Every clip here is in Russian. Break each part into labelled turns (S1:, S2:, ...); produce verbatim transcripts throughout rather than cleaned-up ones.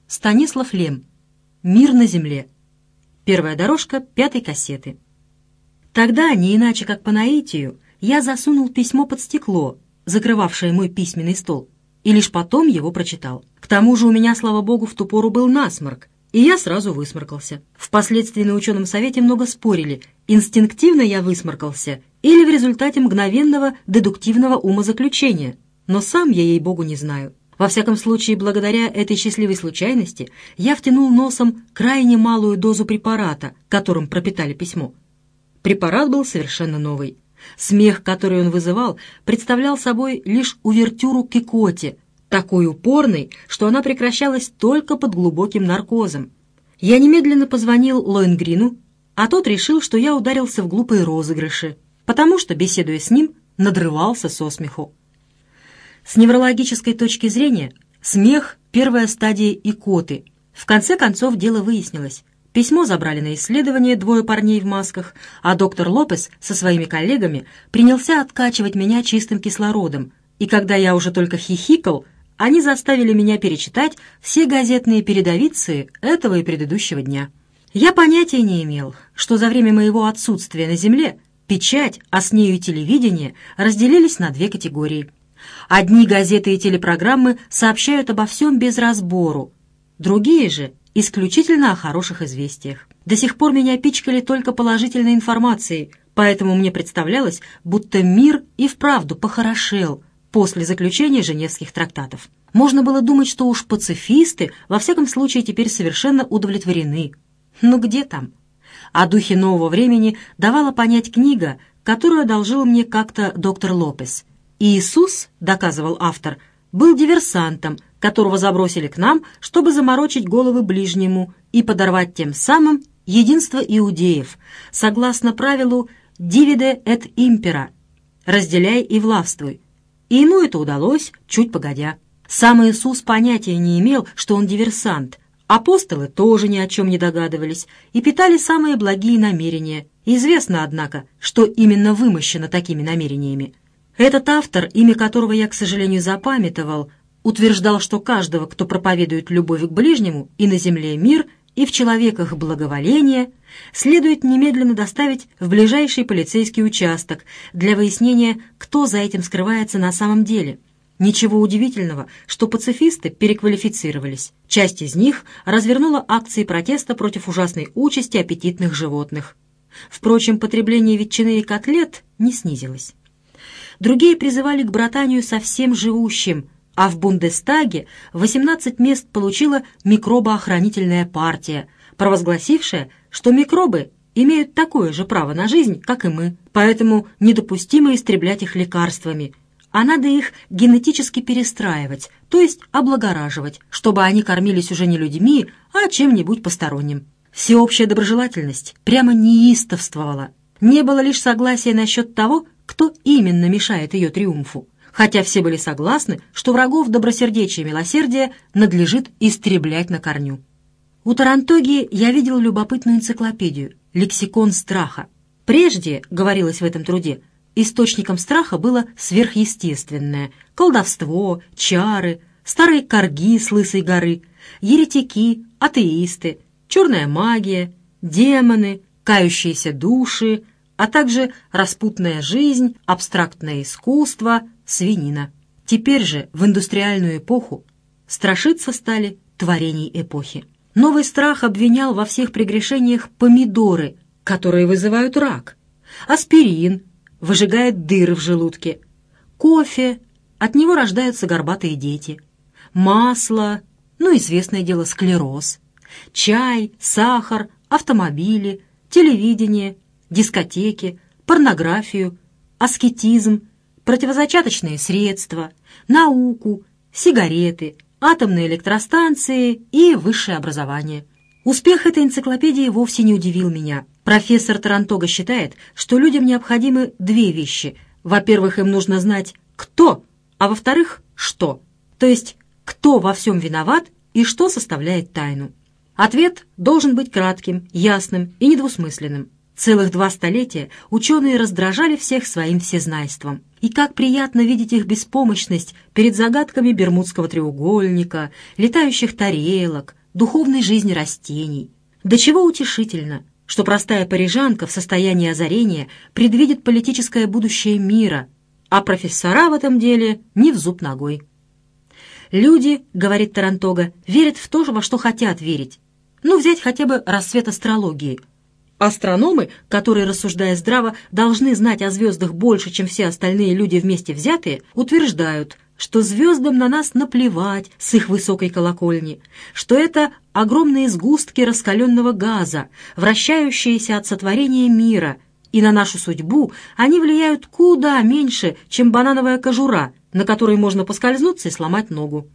S1: Станислав Лем. «Мир на земле». Первая дорожка пятой кассеты. Тогда, не иначе как по наитию, я засунул письмо под стекло, закрывавшее мой письменный стол, и лишь потом его прочитал. К тому же у меня, слава богу, в ту пору был насморк, и я сразу высморкался. Впоследствии на ученом совете много спорили, инстинктивно я высморкался или в результате мгновенного дедуктивного умозаключения, но сам я, ей-богу, не знаю. Во всяком случае, благодаря этой счастливой случайности я втянул носом крайне малую дозу препарата, которым пропитали письмо. Препарат был совершенно новый. Смех, который он вызывал, представлял собой лишь увертюру к икоте, такой упорной, что она прекращалась только под глубоким наркозом. Я немедленно позвонил Лоенгрину, а тот решил, что я ударился в глупые розыгрыши, потому что, беседуя с ним, надрывался со смеху. С неврологической точки зрения, смех – первая стадия икоты. В конце концов, дело выяснилось. Письмо забрали на исследование двое парней в масках, а доктор Лопес со своими коллегами принялся откачивать меня чистым кислородом, и когда я уже только хихикал, они заставили меня перечитать все газетные передовицы этого и предыдущего дня. Я понятия не имел, что за время моего отсутствия на Земле печать, а с нею и телевидение разделились на две категории. Одни газеты и телепрограммы сообщают обо всем без разбору, другие же исключительно о хороших известиях. До сих пор меня пичкали только положительной информацией, поэтому мне представлялось, будто мир и вправду похорошел после заключения Женевских трактатов. Можно было думать, что уж пацифисты во всяком случае теперь совершенно удовлетворены. Но где там? О духе нового времени давала понять книга, которую одолжил мне как-то доктор Лопес. Иисус, доказывал автор, был диверсантом, которого забросили к нам, чтобы заморочить головы ближнему и подорвать тем самым единство иудеев, согласно правилу «divide et impera» — «разделяй и властвуй». И ему это удалось, чуть погодя. Сам Иисус понятия не имел, что он диверсант. Апостолы тоже ни о чем не догадывались и питали самые благие намерения. Известно, однако, что именно вымощено такими намерениями. Этот автор, имя которого я, к сожалению, запамятовал, утверждал, что каждого, кто проповедует любовь к ближнему и на земле мир, и в человеках благоволение, следует немедленно доставить в ближайший полицейский участок для выяснения, кто за этим скрывается на самом деле. Ничего удивительного, что пацифисты переквалифицировались. Часть из них развернула акции протеста против ужасной участи аппетитных животных. Впрочем, потребление ветчины и котлет не снизилось. Другие призывали к братанию со всем живущим, а в Бундестаге восемнадцать мест получила микробоохранительная партия, провозгласившая, что микробы имеют такое же право на жизнь, как и мы, поэтому недопустимо истреблять их лекарствами, а надо их генетически перестраивать, то есть облагораживать, чтобы они кормились уже не людьми, а чем-нибудь посторонним. Всеобщая доброжелательность прямо неистовствовала. Не было лишь согласия насчет того, кто именно мешает ее триумфу, хотя все были согласны, что врагов добросердечия и милосердия надлежит истреблять на корню. У Тарантоги я видел любопытную энциклопедию «Лексикон страха». Прежде, говорилось в этом труде, источником страха было сверхъестественное — колдовство, чары, старые корги с Лысой горы, еретики, атеисты, черная магия, демоны, кающиеся души, а также распутная жизнь, абстрактное искусство, свинина. Теперь же, в индустриальную эпоху, страшиться стали творений эпохи. Новый страх обвинял во всех прегрешениях помидоры, которые вызывают рак, аспирин выжигает дыры в желудке, кофе, от него рождаются горбатые дети, масло, ну, известное дело, склероз, чай, сахар, автомобили, телевидение, дискотеки, порнографию, аскетизм, противозачаточные средства, науку, сигареты, атомные электростанции и высшее образование. Успех этой энциклопедии вовсе не удивил меня. Профессор Тарантога считает, что людям необходимы две вещи. Во-первых, им нужно знать «кто», а во-вторых, «что». То есть, кто во всем виноват и что составляет тайну. Ответ должен быть кратким, ясным и недвусмысленным. Целых два столетия ученые раздражали всех своим всезнайством. И как приятно видеть их беспомощность перед загадками Бермудского треугольника, летающих тарелок, духовной жизни растений. До чего утешительно, что простая парижанка в состоянии озарения предвидит политическое будущее мира, а профессора в этом деле не в зуб ногой. «Люди, — говорит Тарантога, — верят в то, во что хотят верить. Ну, взять хотя бы рассвет астрологии. Астрономы, которые, рассуждая здраво, должны знать о звездах больше, чем все остальные люди вместе взятые, утверждают, что звездам на нас наплевать с их высокой колокольни, что это огромные сгустки раскаленного газа, вращающиеся от сотворения мира, и на нашу судьбу они влияют куда меньше, чем банановая кожура, на которой можно поскользнуться и сломать ногу».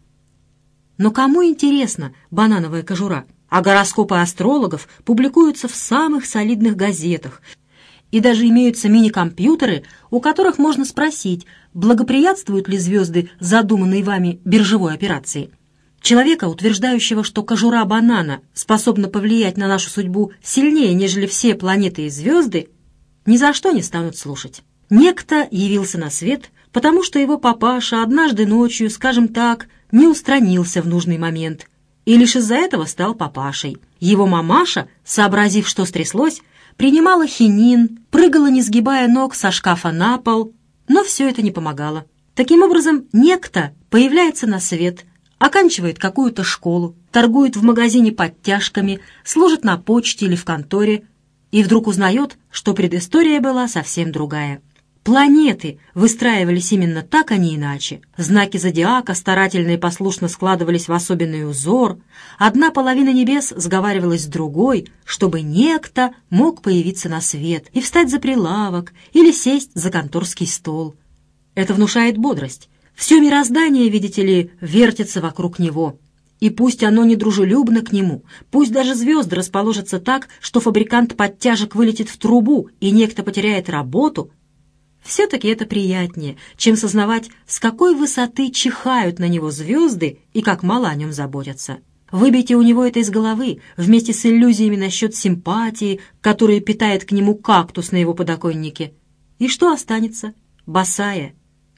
S1: Но кому интересна банановая кожура? А гороскопы астрологов публикуются в самых солидных газетах, и даже имеются мини-компьютеры, у которых можно спросить, благоприятствуют ли звезды задуманной вами биржевой операции. Человека, утверждающего, что кожура банана способна повлиять на нашу судьбу сильнее, нежели все планеты и звезды, ни за что не станут слушать. Некто явился на свет, потому что его папаша однажды ночью, скажем так, не устранился в нужный момент, и лишь из-за этого стал папашей. Его мамаша, сообразив, что стряслось, принимала хинин, прыгала, не сгибая ног, со шкафа на пол, но все это не помогало. Таким образом, некто появляется на свет, оканчивает какую-то школу, торгует в магазине подтяжками, служит на почте или в конторе, и вдруг узнает, что предыстория была совсем другая. Планеты выстраивались именно так, а не иначе. Знаки зодиака старательно и послушно складывались в особенный узор. Одна половина небес сговаривалась с другой, чтобы некто мог появиться на свет и встать за прилавок или сесть за конторский стол. Это внушает бодрость. Все мироздание, видите ли, вертится вокруг него. И пусть оно недружелюбно к нему, пусть даже звезды расположатся так, что фабрикант подтяжек вылетит в трубу и некто потеряет работу, все-таки это приятнее, чем сознавать, с какой высоты чихают на него звезды и как мало о нем заботятся. Выбейте у него это из головы, вместе с иллюзиями насчет симпатии, которые питает к нему кактус на его подоконнике. И что останется? Босая,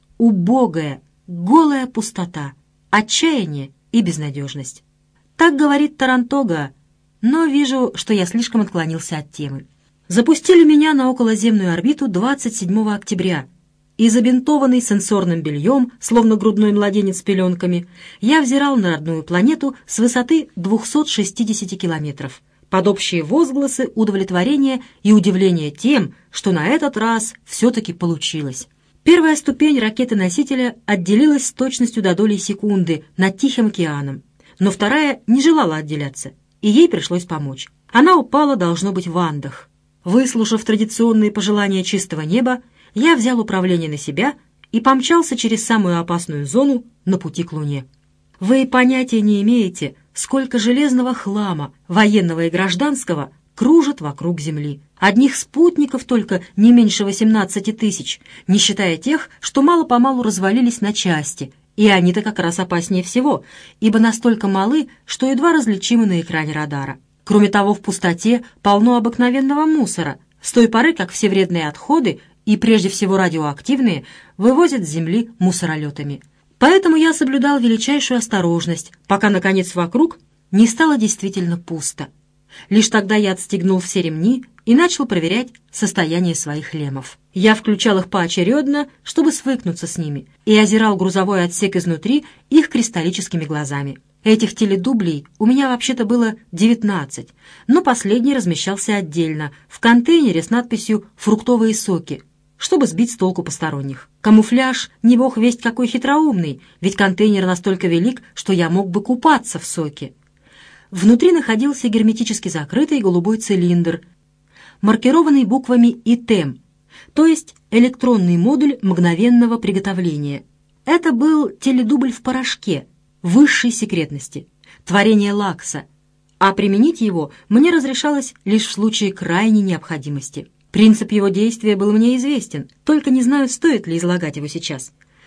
S1: убогая, голая пустота, отчаяние и безнадежность. Так говорит Тарантога, но вижу, что я слишком отклонился от темы. Запустили меня на околоземную орбиту двадцать седьмого октября, и забинтованный сенсорным бельем, словно грудной младенец с пеленками, я взирал на родную планету с высоты двухсот шестидесяти километров, под общие возгласы удовлетворения и удивления тем, что на этот раз все-таки получилось. Первая ступень ракеты-носителя отделилась с точностью до доли секунды над Тихим океаном, но вторая не желала отделяться, и ей пришлось помочь. Она упала, должно быть, в Андах. Выслушав традиционные пожелания чистого неба, я взял управление на себя и помчался через самую опасную зону на пути к Луне. Вы и понятия не имеете, сколько железного хлама, военного и гражданского, кружит вокруг Земли. Одних спутников только не меньше восемнадцати тысяч, не считая тех, что мало-помалу развалились на части, и они-то как раз опаснее всего, ибо настолько малы, что едва различимы на экране радара. Кроме того, в пустоте полно обыкновенного мусора, с той поры, как все вредные отходы, и прежде всего радиоактивные, вывозят с Земли мусоролетами. Поэтому я соблюдал величайшую осторожность, пока, наконец, вокруг не стало действительно пусто. Лишь тогда я отстегнул все ремни и начал проверять состояние своих лемов. Я включал их поочередно, чтобы свыкнуться с ними, и озирал грузовой отсек изнутри их кристаллическими глазами. Этих теледублей у меня вообще-то было девятнадцать, но последний размещался отдельно, в контейнере с надписью «Фруктовые соки», чтобы сбить с толку посторонних. Камуфляж не бог весть какой хитроумный, ведь контейнер настолько велик, что я мог бы купаться в соке. Внутри находился герметически закрытый голубой цилиндр, маркированный буквами ИТЭМ, то есть электронный модуль мгновенного приготовления. Это был теледубль в порошке, высшей секретности, творение Лакса, а применить его мне разрешалось лишь в случае крайней необходимости. Принцип его действия был мне известен, только не знаю, стоит ли излагать его сейчас.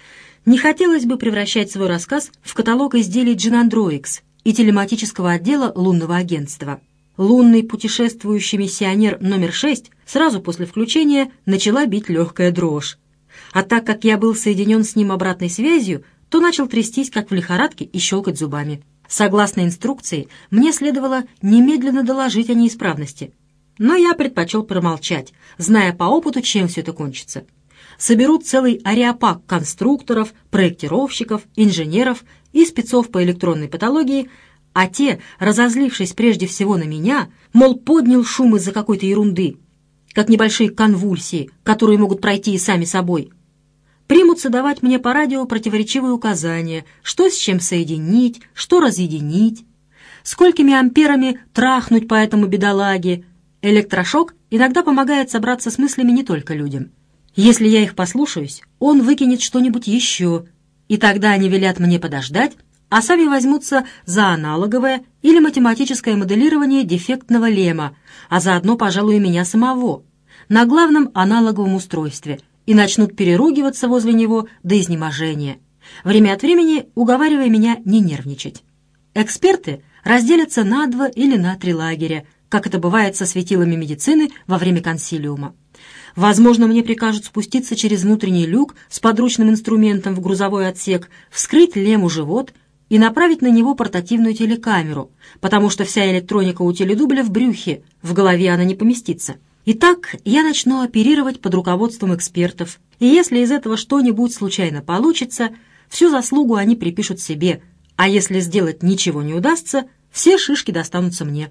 S1: Не хотелось бы превращать свой рассказ в каталог изделий Джинандроикс и телематического отдела лунного агентства. Лунный путешествующий миссионер номер шесть сразу после включения начала бить легкая дрожь. А так как я был соединен с ним обратной связью, то начал трястись, как в лихорадке, и щелкать зубами. Согласно инструкции, мне следовало немедленно доложить о неисправности. Но я предпочел промолчать, зная по опыту, чем все это кончится. Соберут целый ареопаг конструкторов, проектировщиков, инженеров и спецов по электронной патологии, а те, разозлившись прежде всего на меня, мол, поднял шум из-за какой-то ерунды, как небольшие конвульсии, которые могут пройти и сами собой, примутся давать мне по радио противоречивые указания, что с чем соединить, что разъединить, сколькими амперами трахнуть по этому бедолаге. Электрошок иногда помогает собраться с мыслями не только людям. Если я их послушаюсь, он выкинет что-нибудь еще, и тогда они велят мне подождать, а сами возьмутся за аналоговое или математическое моделирование дефектного лемма, а заодно, пожалуй, и меня самого, на главном аналоговом устройстве, и начнут переругиваться возле него до изнеможения, время от времени уговаривая меня не нервничать. Эксперты разделятся на два или на три лагеря, как это бывает со светилами медицины во время консилиума. Возможно, мне прикажут спуститься через внутренний люк с подручным инструментом в грузовой отсек, вскрыть лему живот и направить на него портативную телекамеру, потому что вся электроника у теледубля в брюхе, в голове она не поместится. Итак, я начну оперировать под руководством экспертов, и если из этого что-нибудь случайно получится, всю заслугу они припишут себе, а если сделать ничего не удастся, все шишки достанутся мне.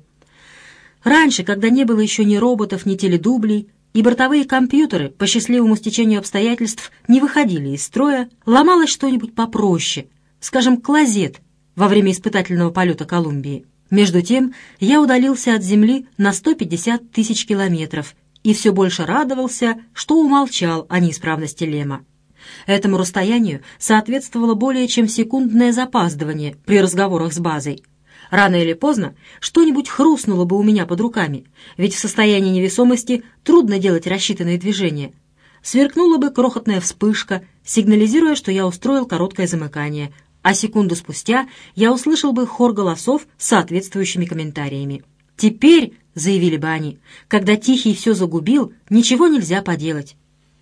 S1: Раньше, когда не было еще ни роботов, ни теледублей, и бортовые компьютеры, по счастливому стечению обстоятельств, не выходили из строя, ломалось что-нибудь попроще, скажем, клозет во время испытательного полета Колумбии. Между тем я удалился от Земли на сто пятьдесят тысяч километров и все больше радовался, что умолчал о неисправности лемма. Этому расстоянию соответствовало более чем секундное запаздывание при разговорах с базой. Рано или поздно что-нибудь хрустнуло бы у меня под руками, ведь в состоянии невесомости трудно делать рассчитанные движения. Сверкнула бы крохотная вспышка, сигнализируя, что я устроил короткое замыкание, а секунду спустя я услышал бы хор голосов с соответствующими комментариями. «Теперь», — заявили бы они, — «когда Тихий все загубил, ничего нельзя поделать».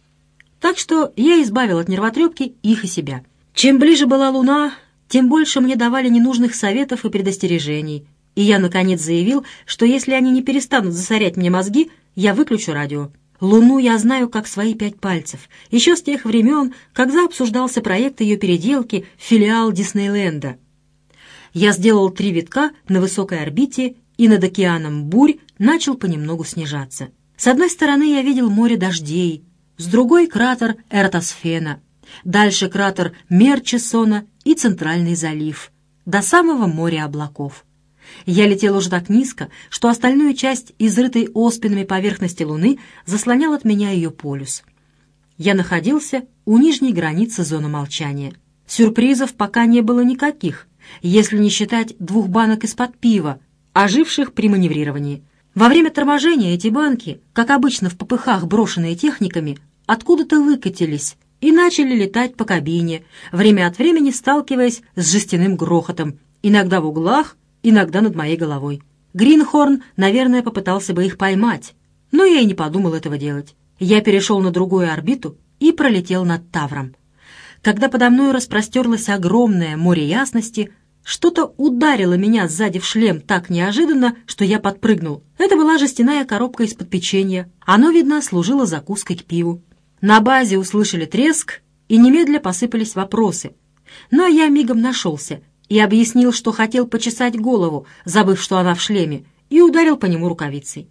S1: Так что я избавил от нервотрепки их и себя. Чем ближе была Луна, тем больше мне давали ненужных советов и предостережений, и я, наконец, заявил, что если они не перестанут засорять мне мозги, я выключу радио. Луну я знаю как свои пять пальцев, еще с тех времен, когда обсуждался проект ее переделки в филиал Диснейленда. Я сделал три витка на высокой орбите и над океаном бурь начал понемногу снижаться. С одной стороны я видел море дождей, с другой — кратер Эратосфена, дальше кратер Мерчисона и Центральный залив, до самого моря облаков. Я летел уже так низко, что остальную часть изрытой оспинами поверхности Луны заслонял от меня ее полюс. Я находился у нижней границы зоны молчания. Сюрпризов пока не было никаких, если не считать двух банок из-под пива, оживших при маневрировании. Во время торможения эти банки, как обычно в попыхах, брошенные техниками, откуда-то выкатились и начали летать по кабине, время от времени сталкиваясь с жестяным грохотом, иногда в углах, иногда над моей головой. Гринхорн, наверное, попытался бы их поймать, но я и не подумал этого делать. Я перешел на другую орбиту и пролетел над Тавром. Когда подо мной распростерлось огромное море ясности, что-то ударило меня сзади в шлем так неожиданно, что я подпрыгнул. Это была жестяная коробка из-под печенья. Оно, видно, служило закуской к пиву. На базе услышали треск, и немедля посыпались вопросы. Но я мигом нашелся и объяснил, что хотел почесать голову, забыв, что она в шлеме, и ударил по нему рукавицей.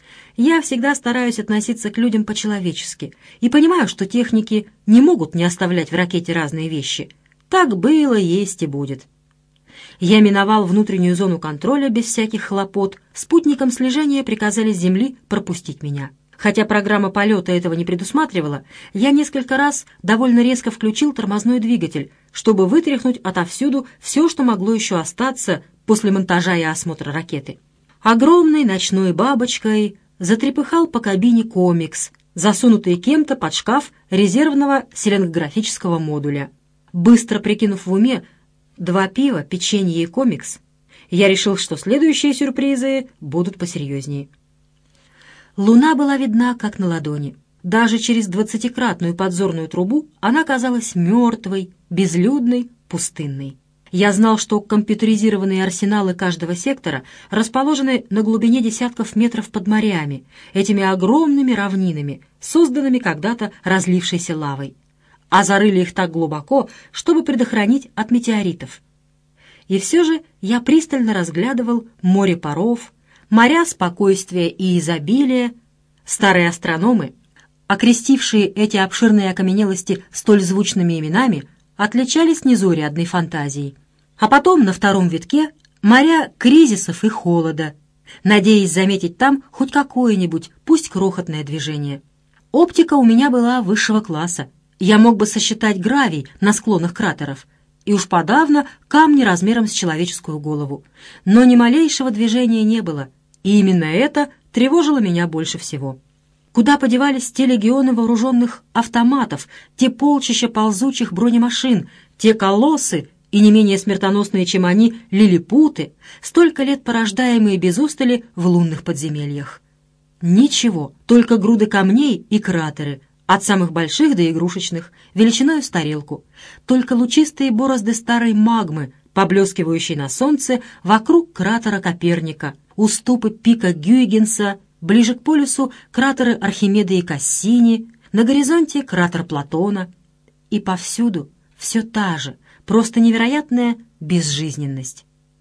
S1: Я всегда стараюсь относиться к людям по-человечески и понимаю, что техники не могут не оставлять в ракете разные вещи. Так было, есть и будет. Я миновал внутреннюю зону контроля без всяких хлопот. Спутникам слежения приказали с Земли пропустить меня. Хотя программа полета этого не предусматривала, я несколько раз довольно резко включил тормозной двигатель, чтобы вытряхнуть отовсюду все, что могло еще остаться после монтажа и осмотра ракеты. Огромной ночной бабочкой затрепыхал по кабине комикс, засунутый кем-то под шкаф резервного селенгографического модуля. Быстро прикинув в уме два пива, печенье и комикс, я решил, что следующие сюрпризы будут посерьезнее. Луна была видна как на ладони. Даже через двадцатикратную подзорную трубу она казалась мертвой, безлюдной, пустынной. Я знал, что компьютеризированные арсеналы каждого сектора расположены на глубине десятков метров под морями, этими огромными равнинами, созданными когда-то разлившейся лавой, а зарыли их так глубоко, чтобы предохранить от метеоритов. И все же я пристально разглядывал море паров, моря спокойствия и изобилия. Старые астрономы, окрестившие эти обширные окаменелости столь звучными именами, отличались незаурядной фантазией. А потом на втором витке моря кризисов и холода, надеясь заметить там хоть какое-нибудь, пусть крохотное движение. Оптика у меня была высшего класса. Я мог бы сосчитать гравий на склонах кратеров, и уж подавно камни размером с человеческую голову. Но ни малейшего движения не было, и именно это тревожило меня больше всего. Куда подевались те легионы вооруженных автоматов, те полчища ползучих бронемашин, те колоссы и не менее смертоносные, чем они, лилипуты, столько лет порождаемые без устали в лунных подземельях? Ничего, только груды камней и кратеры, от самых больших до игрушечных, величиною с тарелку, только лучистые борозды старой магмы, поблескивающей на солнце вокруг кратера Коперника, уступы пика Гюйгенса, ближе к полюсу кратеры Архимеда и Кассини, на горизонте кратер Платона. И повсюду все та же, просто невероятная безжизненность.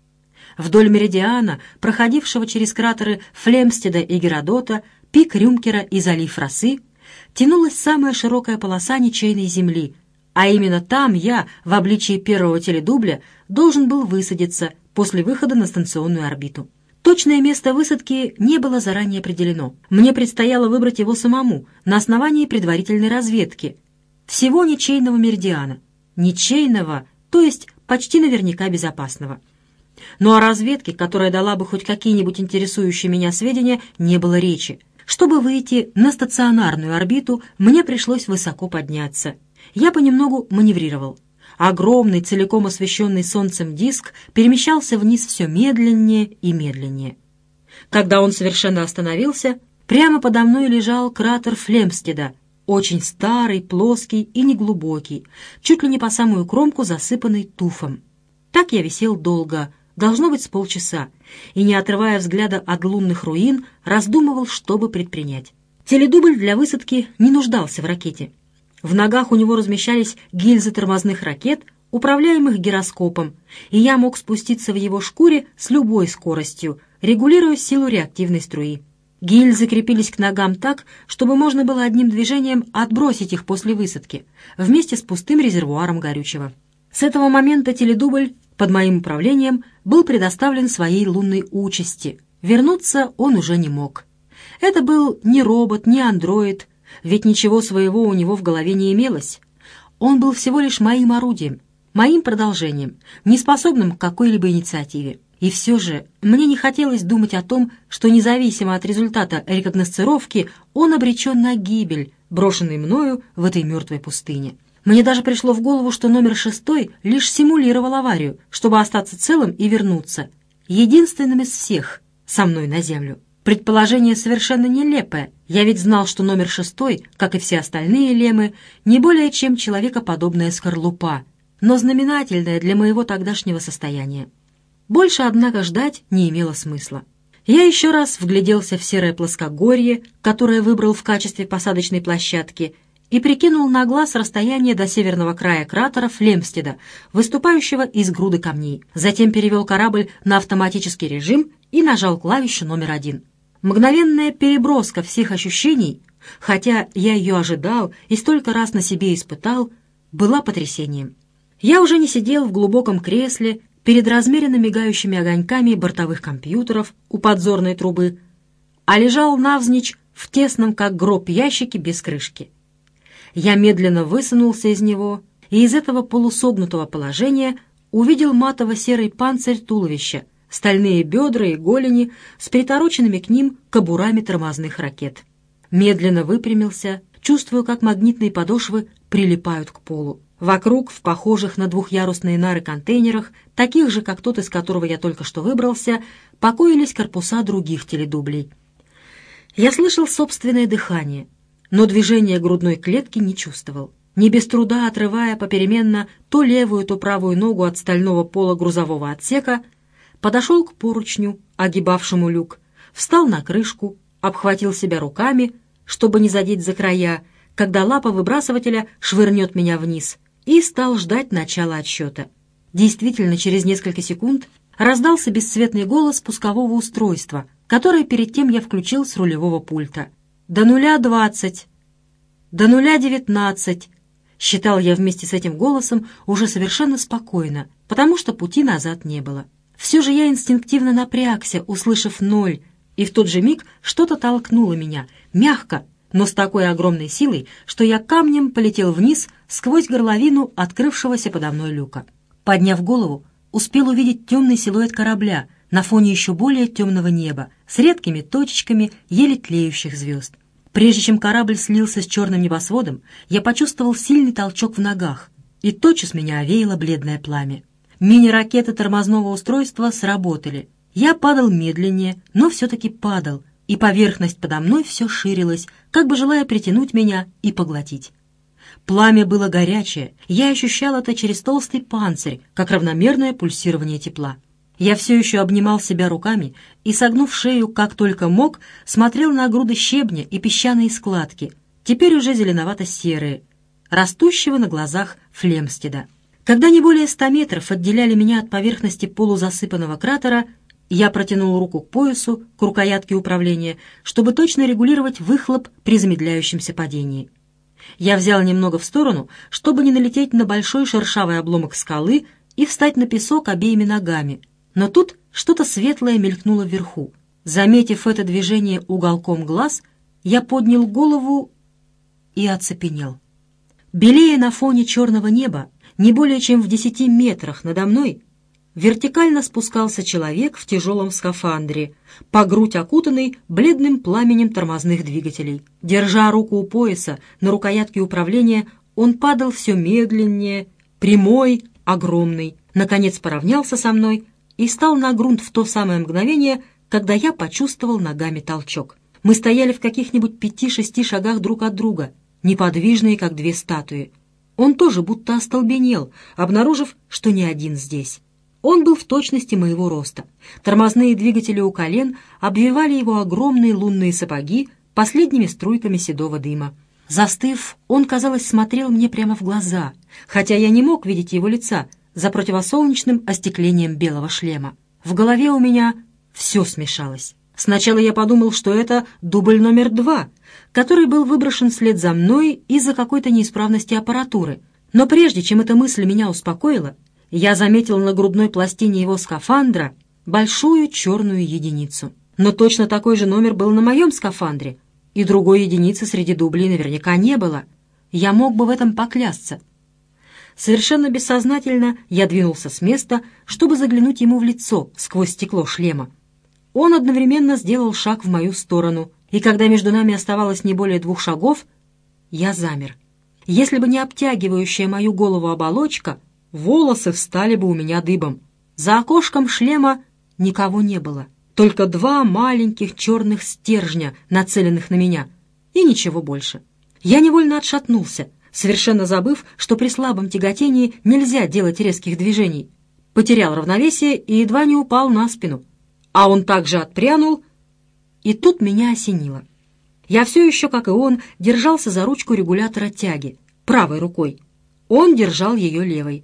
S1: Вдоль меридиана, проходившего через кратеры Флемстеда и Геродота, пик Рюмкера и залив Росы, тянулась самая широкая полоса ничейной земли, а именно там я, в обличии первого теледубля, должен был высадиться после выхода на станционную орбиту. Точное место высадки не было заранее определено. Мне предстояло выбрать его самому на основании предварительной разведки всего ничейного меридиана. Ничейного, то есть почти наверняка безопасного. Но о разведке, которая дала бы хоть какие-нибудь интересующие меня сведения, не было речи. Чтобы выйти на стационарную орбиту, мне пришлось высоко подняться. Я понемногу маневрировал. Огромный, целиком освещенный солнцем диск перемещался вниз все медленнее и медленнее. Когда он совершенно остановился, прямо подо мной лежал кратер Флемстеда, очень старый, плоский и неглубокий, чуть ли не по самую кромку засыпанный туфом. Так я висел долго, должно быть с полчаса, и, не отрывая взгляда от лунных руин, раздумывал, что бы предпринять. Теледубль для высадки не нуждался в ракете. В ногах у него размещались гильзы тормозных ракет, управляемых гироскопом, и я мог спуститься в его шкуре с любой скоростью, регулируя силу реактивной струи. Гильзы крепились к ногам так, чтобы можно было одним движением отбросить их после высадки, вместе с пустым резервуаром горючего. С этого момента теледубль под моим управлением был предоставлен своей лунной участи. Вернуться он уже не мог. Это был не робот, не андроид, ведь ничего своего у него в голове не имелось. Он был всего лишь моим орудием, моим продолжением, неспособным к какой-либо инициативе. И все же мне не хотелось думать о том, что независимо от результата рекогносцировки он обречен на гибель, брошенный мною в этой мертвой пустыне. Мне даже пришло в голову, что номер шестой лишь симулировал аварию, чтобы остаться целым и вернуться, единственным из всех, со мной на Землю. Предположение совершенно нелепое. Я ведь знал, что номер шестой, как и все остальные лемы, не более чем человекоподобная скорлупа, но знаменательная для моего тогдашнего состояния. Больше, однако, ждать не имело смысла. Я еще раз вгляделся в серое плоскогорье, которое выбрал в качестве посадочной площадки, и прикинул на глаз расстояние до северного края кратера Флемстеда, выступающего из груды камней. Затем перевел корабль на автоматический режим и нажал клавишу номер один. Мгновенная переброска всех ощущений, хотя я ее ожидал и столько раз на себе испытал, была потрясением. Я уже не сидел в глубоком кресле перед размеренно мигающими огоньками бортовых компьютеров у подзорной трубы, а лежал навзничь в тесном, как гроб, ящике без крышки. Я медленно высунулся из него, и из этого полусогнутого положения увидел матово-серый панцирь туловища, стальные бедра и голени с притороченными к ним кобурами тормозных ракет. Медленно выпрямился, чувствуя, как магнитные подошвы прилипают к полу. Вокруг, в похожих на двухъярусные нары контейнерах, таких же, как тот, из которого я только что выбрался, покоились корпуса других теледублей. Я слышал собственное дыхание, но движения грудной клетки не чувствовал. не без труда отрывая попеременно то левую, то правую ногу от стального пола грузового отсека, подошел к поручню, огибавшему люк, встал на крышку, обхватил себя руками, чтобы не задеть за края, когда лапа выбрасывателя швырнет меня вниз, и стал ждать начала отсчета. Действительно, через несколько секунд раздался бесцветный голос пускового устройства, которое перед тем я включил с рулевого пульта. «До нуля двадцать! До нуля девятнадцать!» Считал я вместе с этим голосом уже совершенно спокойно, потому что пути назад не было. Все же я инстинктивно напрягся, услышав ноль, и в тот же миг что-то толкнуло меня, мягко, но с такой огромной силой, что я камнем полетел вниз сквозь горловину открывшегося подо мной люка. Подняв голову, успел увидеть темный силуэт корабля на фоне еще более темного неба с редкими точечками еле тлеющих звезд. Прежде чем корабль слился с черным небосводом, я почувствовал сильный толчок в ногах, и тотчас меня овеяло бледное пламя. Мини-ракеты тормозного устройства сработали. Я падал медленнее, но все-таки падал, и поверхность подо мной все ширилась, как бы желая притянуть меня и поглотить. Пламя было горячее, я ощущал это через толстый панцирь, как равномерное пульсирование тепла. Я все еще обнимал себя руками и, согнув шею как только мог, смотрел на груды щебня и песчаные складки, теперь уже зеленовато-серые, растущего на глазах Флемстеда. Когда не более ста метров отделяли меня от поверхности полузасыпанного кратера, я протянул руку к поясу, к рукоятке управления, чтобы точно регулировать выхлоп при замедляющемся падении. Я взял немного в сторону, чтобы не налететь на большой шершавый обломок скалы и встать на песок обеими ногами, но тут что-то светлое мелькнуло вверху. Заметив это движение уголком глаз, я поднял голову и оцепенел. Белее на фоне черного неба, не более чем в десяти метрах надо мной, вертикально спускался человек в тяжелом скафандре, по грудь окутанный бледным пламенем тормозных двигателей. Держа руку у пояса на рукоятке управления, он падал все медленнее, прямой, огромный, наконец поравнялся со мной и стал на грунт в то самое мгновение, когда я почувствовал ногами толчок. Мы стояли в каких-нибудь пяти-шести шагах друг от друга, неподвижные, как две статуи. Он тоже будто остолбенел, обнаружив, что не один здесь. Он был в точности моего роста. Тормозные двигатели у колен обвивали его огромные лунные сапоги последними струйками седого дыма. Застыв, он, казалось, смотрел мне прямо в глаза, хотя я не мог видеть его лица за противосолнечным остеклением белого шлема. В голове у меня все смешалось. Сначала я подумал, что это дубль номер два, который был выброшен вслед за мной из-за какой-то неисправности аппаратуры. Но прежде чем эта мысль меня успокоила, я заметил на грудной пластине его скафандра большую черную единицу. Но точно такой же номер был на моем скафандре, и другой единицы среди дублей наверняка не было. Я мог бы в этом поклясться. Совершенно бессознательно я двинулся с места, чтобы заглянуть ему в лицо сквозь стекло шлема. Он одновременно сделал шаг в мою сторону, и когда между нами оставалось не более двух шагов, я замер. Если бы не обтягивающая мою голову оболочка, волосы встали бы у меня дыбом. За окошком шлема никого не было, только два маленьких черных стержня, нацеленных на меня, и ничего больше. Я невольно отшатнулся, совершенно забыв, что при слабом тяготении нельзя делать резких движений. Потерял равновесие и едва не упал на спину. А он также отпрянул, и тут меня осенило. Я все еще, как и он, держался за ручку регулятора тяги, правой рукой. Он держал ее левой.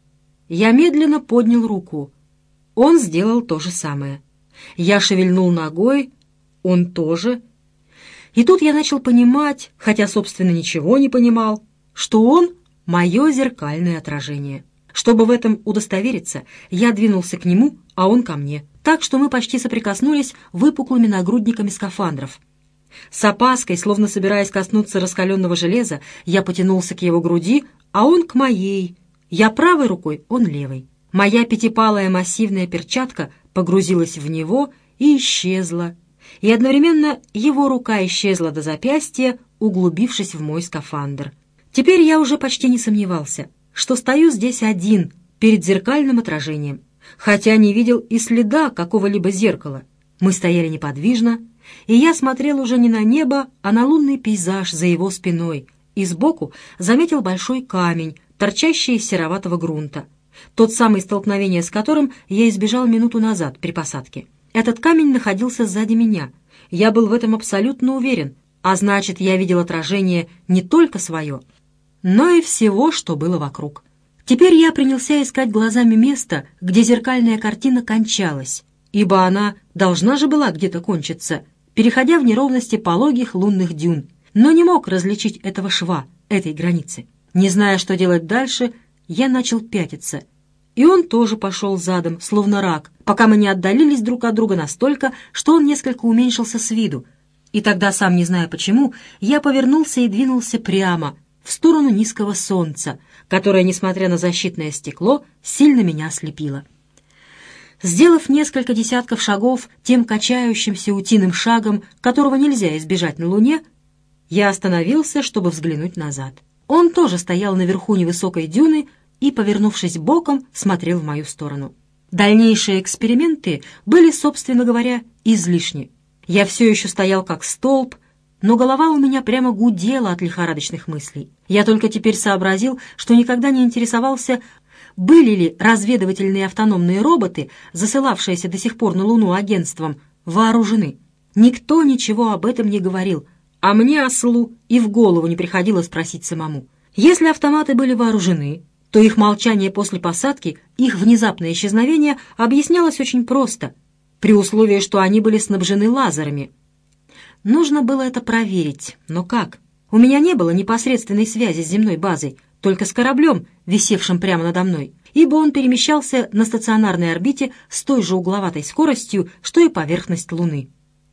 S1: Я медленно поднял руку. Он сделал то же самое. Я шевельнул ногой, он тоже. И тут я начал понимать, хотя, собственно, ничего не понимал, что он — мое зеркальное отражение. Чтобы в этом удостовериться, я двинулся к нему, а он ко мне, так что мы почти соприкоснулись выпуклыми нагрудниками скафандров. С опаской, словно собираясь коснуться раскаленного железа, я потянулся к его груди, а он к моей. Я правой рукой, он левой. Моя пятипалая массивная перчатка погрузилась в него и исчезла, и одновременно его рука исчезла до запястья, углубившись в мой скафандр. Теперь я уже почти не сомневался, что стою здесь один, перед зеркальным отражением, хотя не видел и следа какого-либо зеркала. Мы стояли неподвижно, и я смотрел уже не на небо, а на лунный пейзаж за его спиной, и сбоку заметил большой камень, торчащий из сероватого грунта. Тот самый, столкновение с которым я избежал минуту назад при посадке. Этот камень находился сзади меня. Я был в этом абсолютно уверен, а значит, я видел отражение не только свое, но и всего, что было вокруг. Теперь я принялся искать глазами место, где зеркальная картина кончалась, ибо она должна же была где-то кончиться, переходя в неровности пологих лунных дюн, но не мог различить этого шва, этой границы. Не зная, что делать дальше, я начал пятиться, и он тоже пошел задом, словно рак, пока мы не отдалились друг от друга настолько, что он несколько уменьшился с виду, и тогда, сам не зная почему, я повернулся и двинулся прямо, в сторону низкого солнца, которое, несмотря на защитное стекло, сильно меня ослепило. Сделав несколько десятков шагов тем качающимся утиным шагом, которого нельзя избежать на Луне, я остановился, чтобы взглянуть назад. Он тоже стоял наверху невысокой дюны и, повернувшись боком, смотрел в мою сторону. Дальнейшие эксперименты были, собственно говоря, излишни. Я все еще стоял как столб, но голова у меня прямо гудела от лихорадочных мыслей. Я только теперь сообразил, что никогда не интересовался, были ли разведывательные автономные роботы, засылавшиеся до сих пор на Луну агентством, вооружены. Никто ничего об этом не говорил, а мне, ослу, и в голову не приходило спросить самому. Если автоматы были вооружены, то их молчание после посадки, их внезапное исчезновение объяснялось очень просто, при условии, что они были снабжены лазерами. Нужно было это проверить, но как? У меня не было непосредственной связи с земной базой, только с кораблем, висевшим прямо надо мной, ибо он перемещался на стационарной орбите с той же угловатой скоростью, что и поверхность Луны.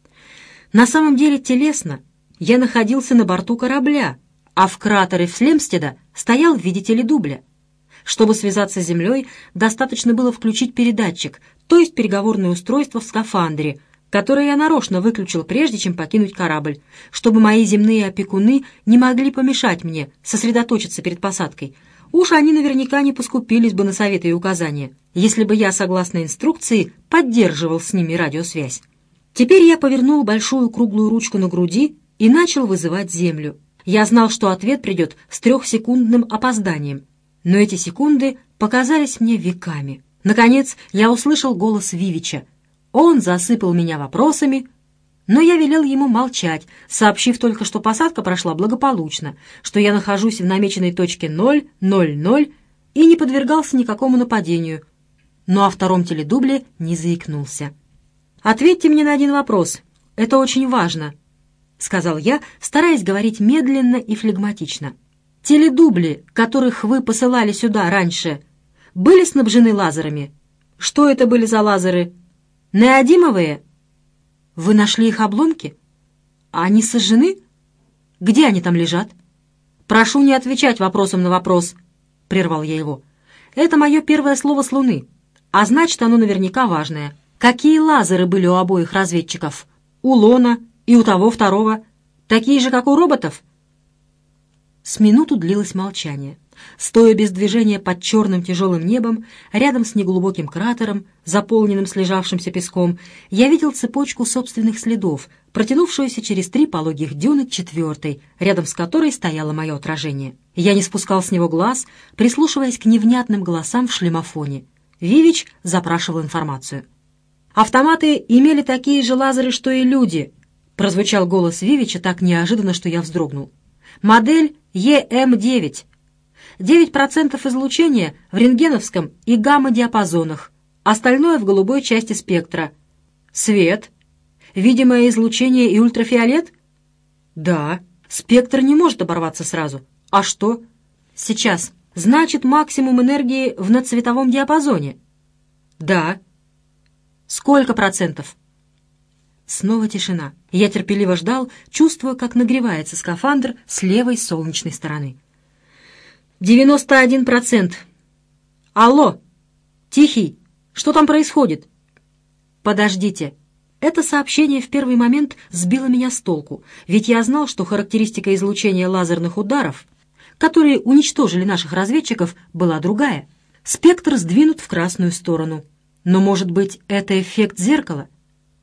S1: На самом деле, телесно, я находился на борту корабля, а в кратере Флемстеда стоял в виде теледубля. Чтобы связаться с Землей, достаточно было включить передатчик, то есть переговорное устройство в скафандре, которое я нарочно выключил, прежде чем покинуть корабль, чтобы мои земные опекуны не могли помешать мне сосредоточиться перед посадкой. Уж они наверняка не поскупились бы на советы и указания, если бы я, согласно инструкции, поддерживал с ними радиосвязь. Теперь я повернул большую круглую ручку на груди и начал вызывать Землю. Я знал, что ответ придет с трехсекундным опозданием, но эти секунды показались мне веками. Наконец я услышал голос Вивича. Он засыпал меня вопросами, но я велел ему молчать, сообщив только, что посадка прошла благополучно, что я нахожусь в намеченной точке ноль ноль ноль и не подвергался никакому нападению, но о втором теледубле не заикнулся. «Ответьте мне на один вопрос, это очень важно», — сказал я, стараясь говорить медленно и флегматично. «Теледубли, которых вы посылали сюда раньше, были снабжены лазерами? Что это были за лазеры? Неодимовые? Вы нашли их обломки? А они сожжены? Где они там лежат?» «Прошу не отвечать вопросом на вопрос», — прервал я его. «Это мое первое слово с Луны, а значит, оно наверняка важное. Какие лазеры были у обоих разведчиков? У Лона и у того второго? Такие же, как у роботов?» С минуту длилось молчание. Стоя без движения под черным тяжелым небом, рядом с неглубоким кратером, заполненным слежавшимся песком, я видел цепочку собственных следов, протянувшуюся через три пологих дюны к четвертой, рядом с которой стояло мое отражение. Я не спускал с него глаз, прислушиваясь к невнятным голосам в шлемофоне. Вивич запрашивал информацию. «Автоматы имели такие же лазеры, что и люди», — прозвучал голос Вивича так неожиданно, что я вздрогнул. «Модель Е М девять. девять процентов излучения в рентгеновском и гамма-диапазонах, остальное в голубой части спектра. Свет? Видимое излучение и ультрафиолет? Да. Спектр не может оборваться сразу. А что? Сейчас. Значит, максимум энергии в надцветовом диапазоне? Да. Сколько процентов? Снова тишина. Я терпеливо ждал, чувствуя, как нагревается скафандр с левой солнечной стороны. «Девяносто один процент. Алло! Тихий! Что там происходит?» «Подождите!» Это сообщение в первый момент сбило меня с толку, ведь я знал, что характеристика излучения лазерных ударов, которые уничтожили наших разведчиков, была другая. Спектр сдвинут в красную сторону. Но, может быть, это эффект зеркала?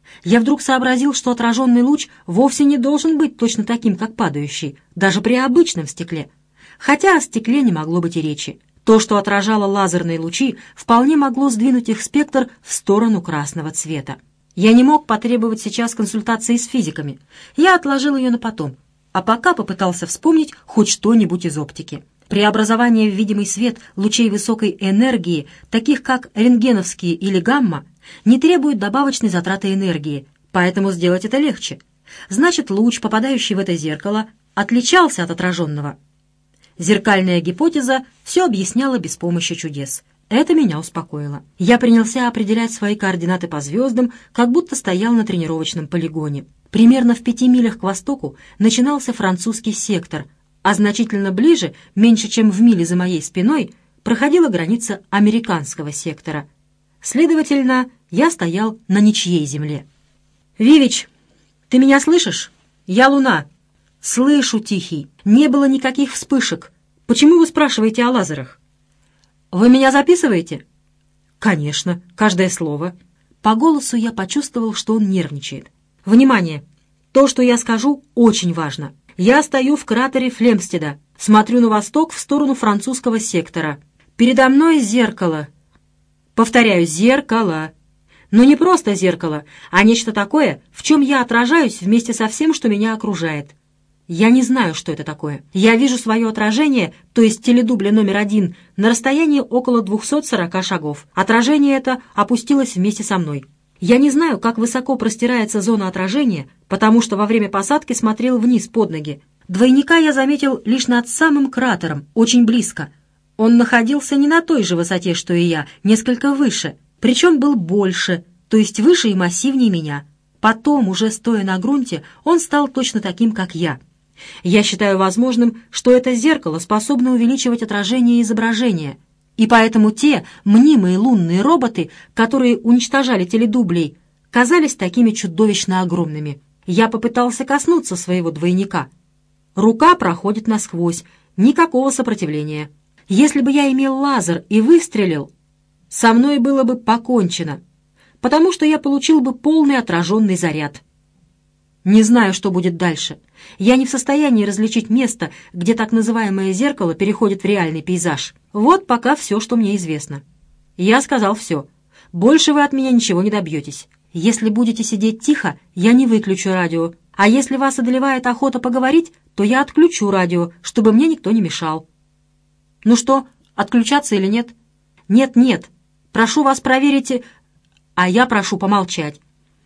S1: Я вдруг сообразил, что отраженный луч вовсе не должен быть точно таким, как падающий, даже при обычном стекле. Хотя о стекле не могло быть и речи. То, что отражало лазерные лучи, вполне могло сдвинуть их спектр в сторону красного цвета. Я не мог потребовать сейчас консультации с физиками. Я отложил ее на потом, а пока попытался вспомнить хоть что-нибудь из оптики. Преобразование в видимый свет лучей высокой энергии, таких как рентгеновские или гамма, не требует добавочной затраты энергии, поэтому сделать это легче. Значит, луч, попадающий в это зеркало, отличался от отраженного. Зеркальная гипотеза все объясняла без помощи чудес. Это меня успокоило. Я принялся определять свои координаты по звездам, как будто стоял на тренировочном полигоне. Примерно в пяти милях к востоку начинался французский сектор, а значительно ближе, меньше чем в миле за моей спиной, проходила граница американского сектора. Следовательно, я стоял на ничьей земле. «Вивич, ты меня слышишь? Я Луна». «Слышу, Тихий. Не было никаких вспышек. Почему вы спрашиваете о лазерах?» «Вы меня записываете?» «Конечно, каждое слово». По голосу я почувствовал, что он нервничает. «Внимание! То, что я скажу, очень важно. Я стою в кратере Флемстеда, смотрю на восток в сторону французского сектора. Передо мной зеркало. Повторяю, зеркало. Но не просто зеркало, а нечто такое, в чем я отражаюсь вместе со всем, что меня окружает. Я не знаю, что это такое. Я вижу свое отражение, то есть теледубля номер один, на расстоянии около двухсот сорока шагов. Отражение это опустилось вместе со мной. Я не знаю, как высоко простирается зона отражения, потому что во время посадки смотрел вниз под ноги. Двойника я заметил лишь над самым кратером, очень близко. Он находился не на той же высоте, что и я, несколько выше, причем был больше, то есть выше и массивнее меня. Потом, уже стоя на грунте, он стал точно таким, как я. Я считаю возможным, что это зеркало способно увеличивать отражение изображения, и поэтому те мнимые лунные роботы, которые уничтожали теледублей, казались такими чудовищно огромными. Я попытался коснуться своего двойника. Рука проходит насквозь, никакого сопротивления. Если бы я имел лазер и выстрелил, со мной было бы покончено, потому что я получил бы полный отраженный заряд. Не знаю, что будет дальше. Я не в состоянии различить место, где так называемое зеркало переходит в реальный пейзаж. Вот пока все, что мне известно. Я сказал все. Больше вы от меня ничего не добьетесь. Если будете сидеть тихо, я не выключу радио. А если вас одолевает охота поговорить, то я отключу радио, чтобы мне никто не мешал. Ну что, отключаться или нет? Нет-нет. Прошу вас проверить, а я прошу помолчать.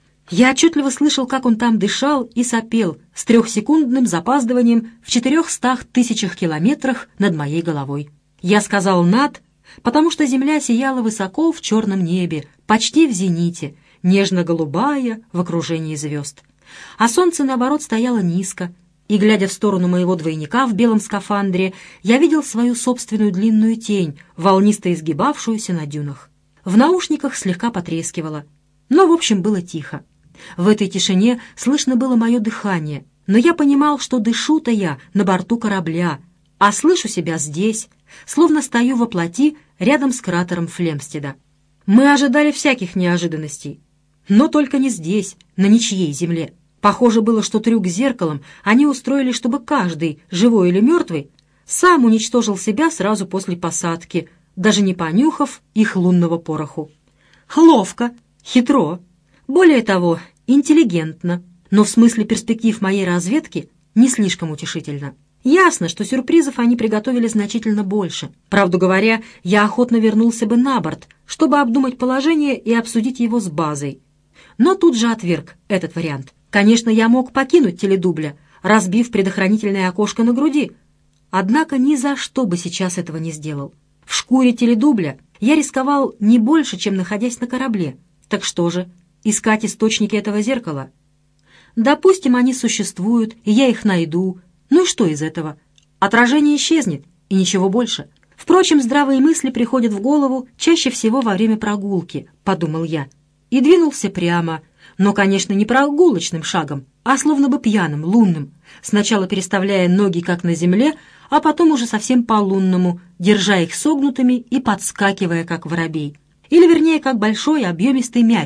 S1: Я отчетливо слышал, как он там дышал и сопел с трехсекундным запаздыванием в четырехстах тысячах километрах над моей головой. Я сказал «над», потому что земля сияла высоко в черном небе, почти в зените, нежно-голубая в окружении звезд. А солнце, наоборот, стояло низко, и, глядя в сторону моего двойника в белом скафандре, я видел свою собственную длинную тень, волнисто изгибавшуюся на дюнах. В наушниках слегка потрескивало, но, в общем, было тихо. В этой тишине слышно было мое дыхание, но я понимал, что дышу-то я на борту корабля, а слышу себя здесь, словно стою во плоти рядом с кратером Флемстеда. Мы ожидали всяких неожиданностей, но только не здесь, на ничьей земле. Похоже было, что трюк с зеркалом они устроили, чтобы каждый, живой или мертвый, сам уничтожил себя сразу после посадки, даже не понюхав их лунного пороху. Ловко, хитро. Более того, интеллигентно, но в смысле перспектив моей разведки не слишком утешительно. Ясно, что сюрпризов они приготовили значительно больше. Правду говоря, я охотно вернулся бы на борт, чтобы обдумать положение и обсудить его с базой. Но тут же отверг этот вариант. Конечно, я мог покинуть теледубля, разбив предохранительное окошко на груди, однако ни за что бы сейчас этого не сделал. В шкуре теледубля я рисковал не больше, чем находясь на корабле. Так что же, искать источники этого зеркала? Допустим, они существуют, и я их найду. Ну и что из этого? Отражение исчезнет, и ничего больше. Впрочем, здравые мысли приходят в голову чаще всего во время прогулки, подумал я, и двинулся прямо, но, конечно, не прогулочным шагом, а словно бы пьяным, лунным, сначала переставляя ноги как на земле, а потом уже совсем по-лунному, держа их согнутыми и подскакивая, как воробей. Или, вернее, как большой объемистый мяч,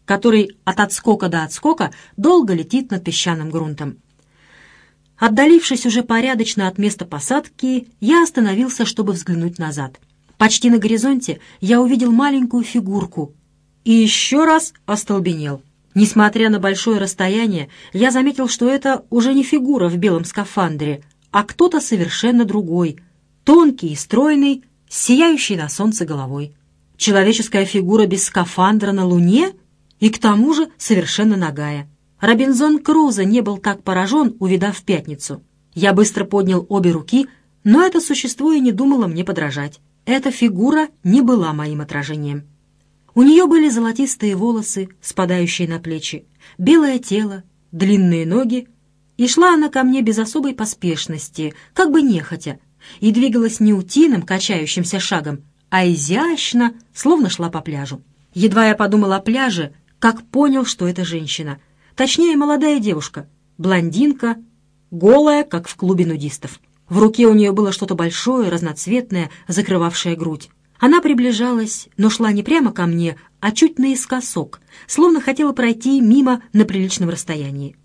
S1: который от отскока до отскока долго летит над песчаным грунтом. Отдалившись уже порядочно от места посадки, я остановился, чтобы взглянуть назад. Почти на горизонте я увидел маленькую фигурку и еще раз остолбенел. Несмотря на большое расстояние, я заметил, что это уже не фигура в белом скафандре, а кто-то совершенно другой, тонкий и стройный, сияющий на солнце головой. Человеческая фигура без скафандра на Луне и к тому же совершенно нагая. Робинзон Крузо не был так поражен, увидав пятницу. Я быстро поднял обе руки, но это существо и не думало мне подражать. Эта фигура не была моим отражением. У нее были золотистые волосы, спадающие на плечи, белое тело, длинные ноги, и шла она ко мне без особой поспешности, как бы нехотя, и двигалась не утиным, качающимся шагом, а изящно, словно шла по пляжу. Едва я подумал о пляже, как понял, что это женщина, точнее, молодая девушка, блондинка, голая, как в клубе нудистов. В руке у нее было что-то большое, разноцветное, закрывавшее грудь. Она приближалась, но шла не прямо ко мне, а чуть наискосок, словно хотела пройти мимо на приличном расстоянии.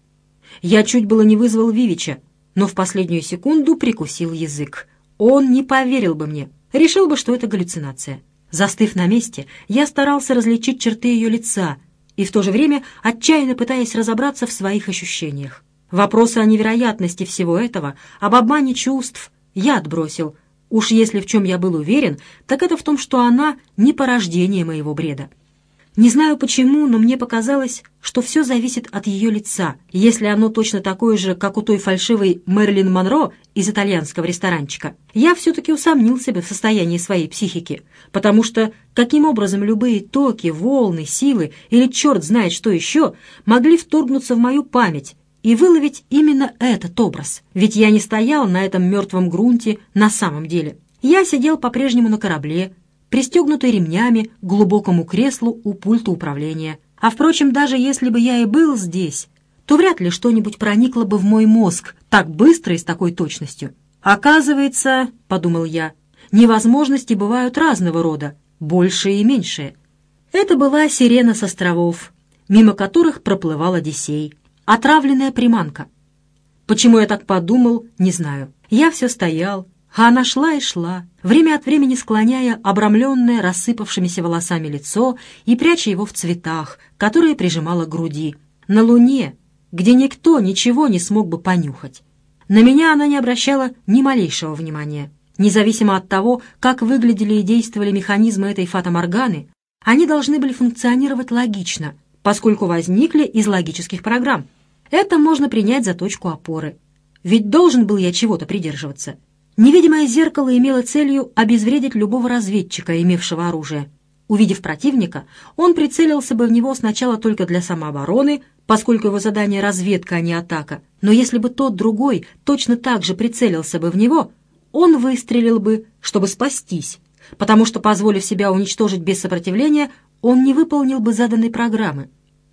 S1: Я чуть было не вызвал Вивича, но в последнюю секунду прикусил язык. Он не поверил бы мне, решил бы, что это галлюцинация. Застыв на месте, я старался различить черты ее лица и в то же время отчаянно пытаясь разобраться в своих ощущениях. Вопросы о невероятности всего этого, об обмане чувств я отбросил. Уж если в чем я был уверен, так это в том, что она не порождение моего бреда. Не знаю почему, но мне показалось, что все зависит от ее лица. Если оно точно такое же, как у той фальшивой Мэрилин Монро из итальянского ресторанчика, я все-таки усомнился бы в состоянии своей психики, потому что каким образом любые токи, волны, силы или черт знает что еще могли вторгнуться в мою память и выловить именно этот образ. Ведь я не стоял на этом мертвом грунте на самом деле. Я сидел по-прежнему на корабле, пристегнутый ремнями к глубокому креслу у пульта управления. А впрочем, даже если бы я и был здесь, то вряд ли что-нибудь проникло бы в мой мозг так быстро и с такой точностью. Оказывается, — подумал я, — невозможности бывают разного рода, большие и меньшие. Это была сирена с островов, мимо которых проплывал Одиссей. Отравленная приманка. Почему я так подумал, не знаю. Я все стоял, а она шла и шла, время от времени склоняя обрамленное рассыпавшимися волосами лицо и пряча его в цветах, которые прижимала к груди. На Луне, где никто ничего не смог бы понюхать. На меня она не обращала ни малейшего внимания. Независимо от того, как выглядели и действовали механизмы этой фата-морганы, они должны были функционировать логично, поскольку возникли из логических программ. Это можно принять за точку опоры. Ведь должен был я чего-то придерживаться. Невидимое зеркало имело целью обезвредить любого разведчика, имевшего оружие. Увидев противника, он прицелился бы в него сначала только для самообороны, поскольку его задание разведка, а не атака. Но если бы тот другой точно так же прицелился бы в него, он выстрелил бы, чтобы спастись, потому что, позволив себя уничтожить без сопротивления, он не выполнил бы заданной программы.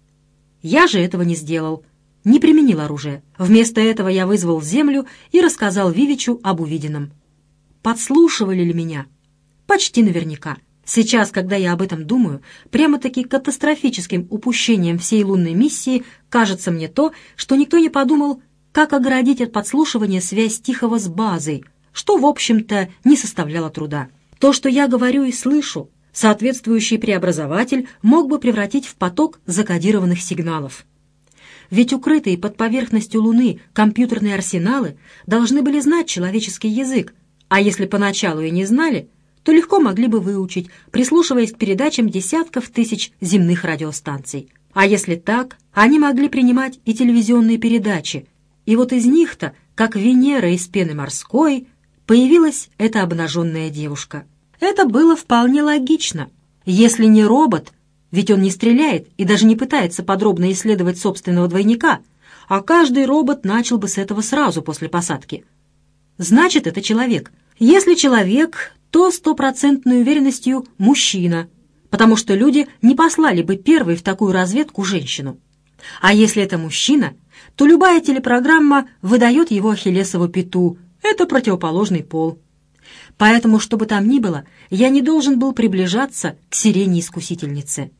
S1: Я же этого не сделал, не применил оружие. Вместо этого я вызвал Землю и рассказал Вивичу об увиденном. Подслушивали ли меня? Почти наверняка. Сейчас, когда я об этом думаю, прямо-таки катастрофическим упущением всей лунной миссии кажется мне то, что никто не подумал, как оградить от подслушивания связь Тихого с базой, что, в общем-то, не составляло труда. То, что я говорю и слышу, соответствующий преобразователь мог бы превратить в поток закодированных сигналов. Ведь укрытые под поверхностью Луны компьютерные арсеналы должны были знать человеческий язык, а если поначалу и не знали, то легко могли бы выучить, прислушиваясь к передачам десятков тысяч земных радиостанций. А если так, они могли принимать и телевизионные передачи, и вот из них-то, как Венера из пены морской, появилась эта обнаженная девушка. Это было вполне логично. Если не робот, ведь он не стреляет и даже не пытается подробно исследовать собственного двойника, а каждый робот начал бы с этого сразу после посадки. Значит, это человек. Если человек, то стопроцентной уверенностью мужчина, потому что люди не послали бы первой в такую разведку женщину. А если это мужчина, то любая телепрограмма выдает его ахиллесову пяту. Это противоположный пол. Поэтому, что бы там ни было, я не должен был приближаться к сирене-искусительнице.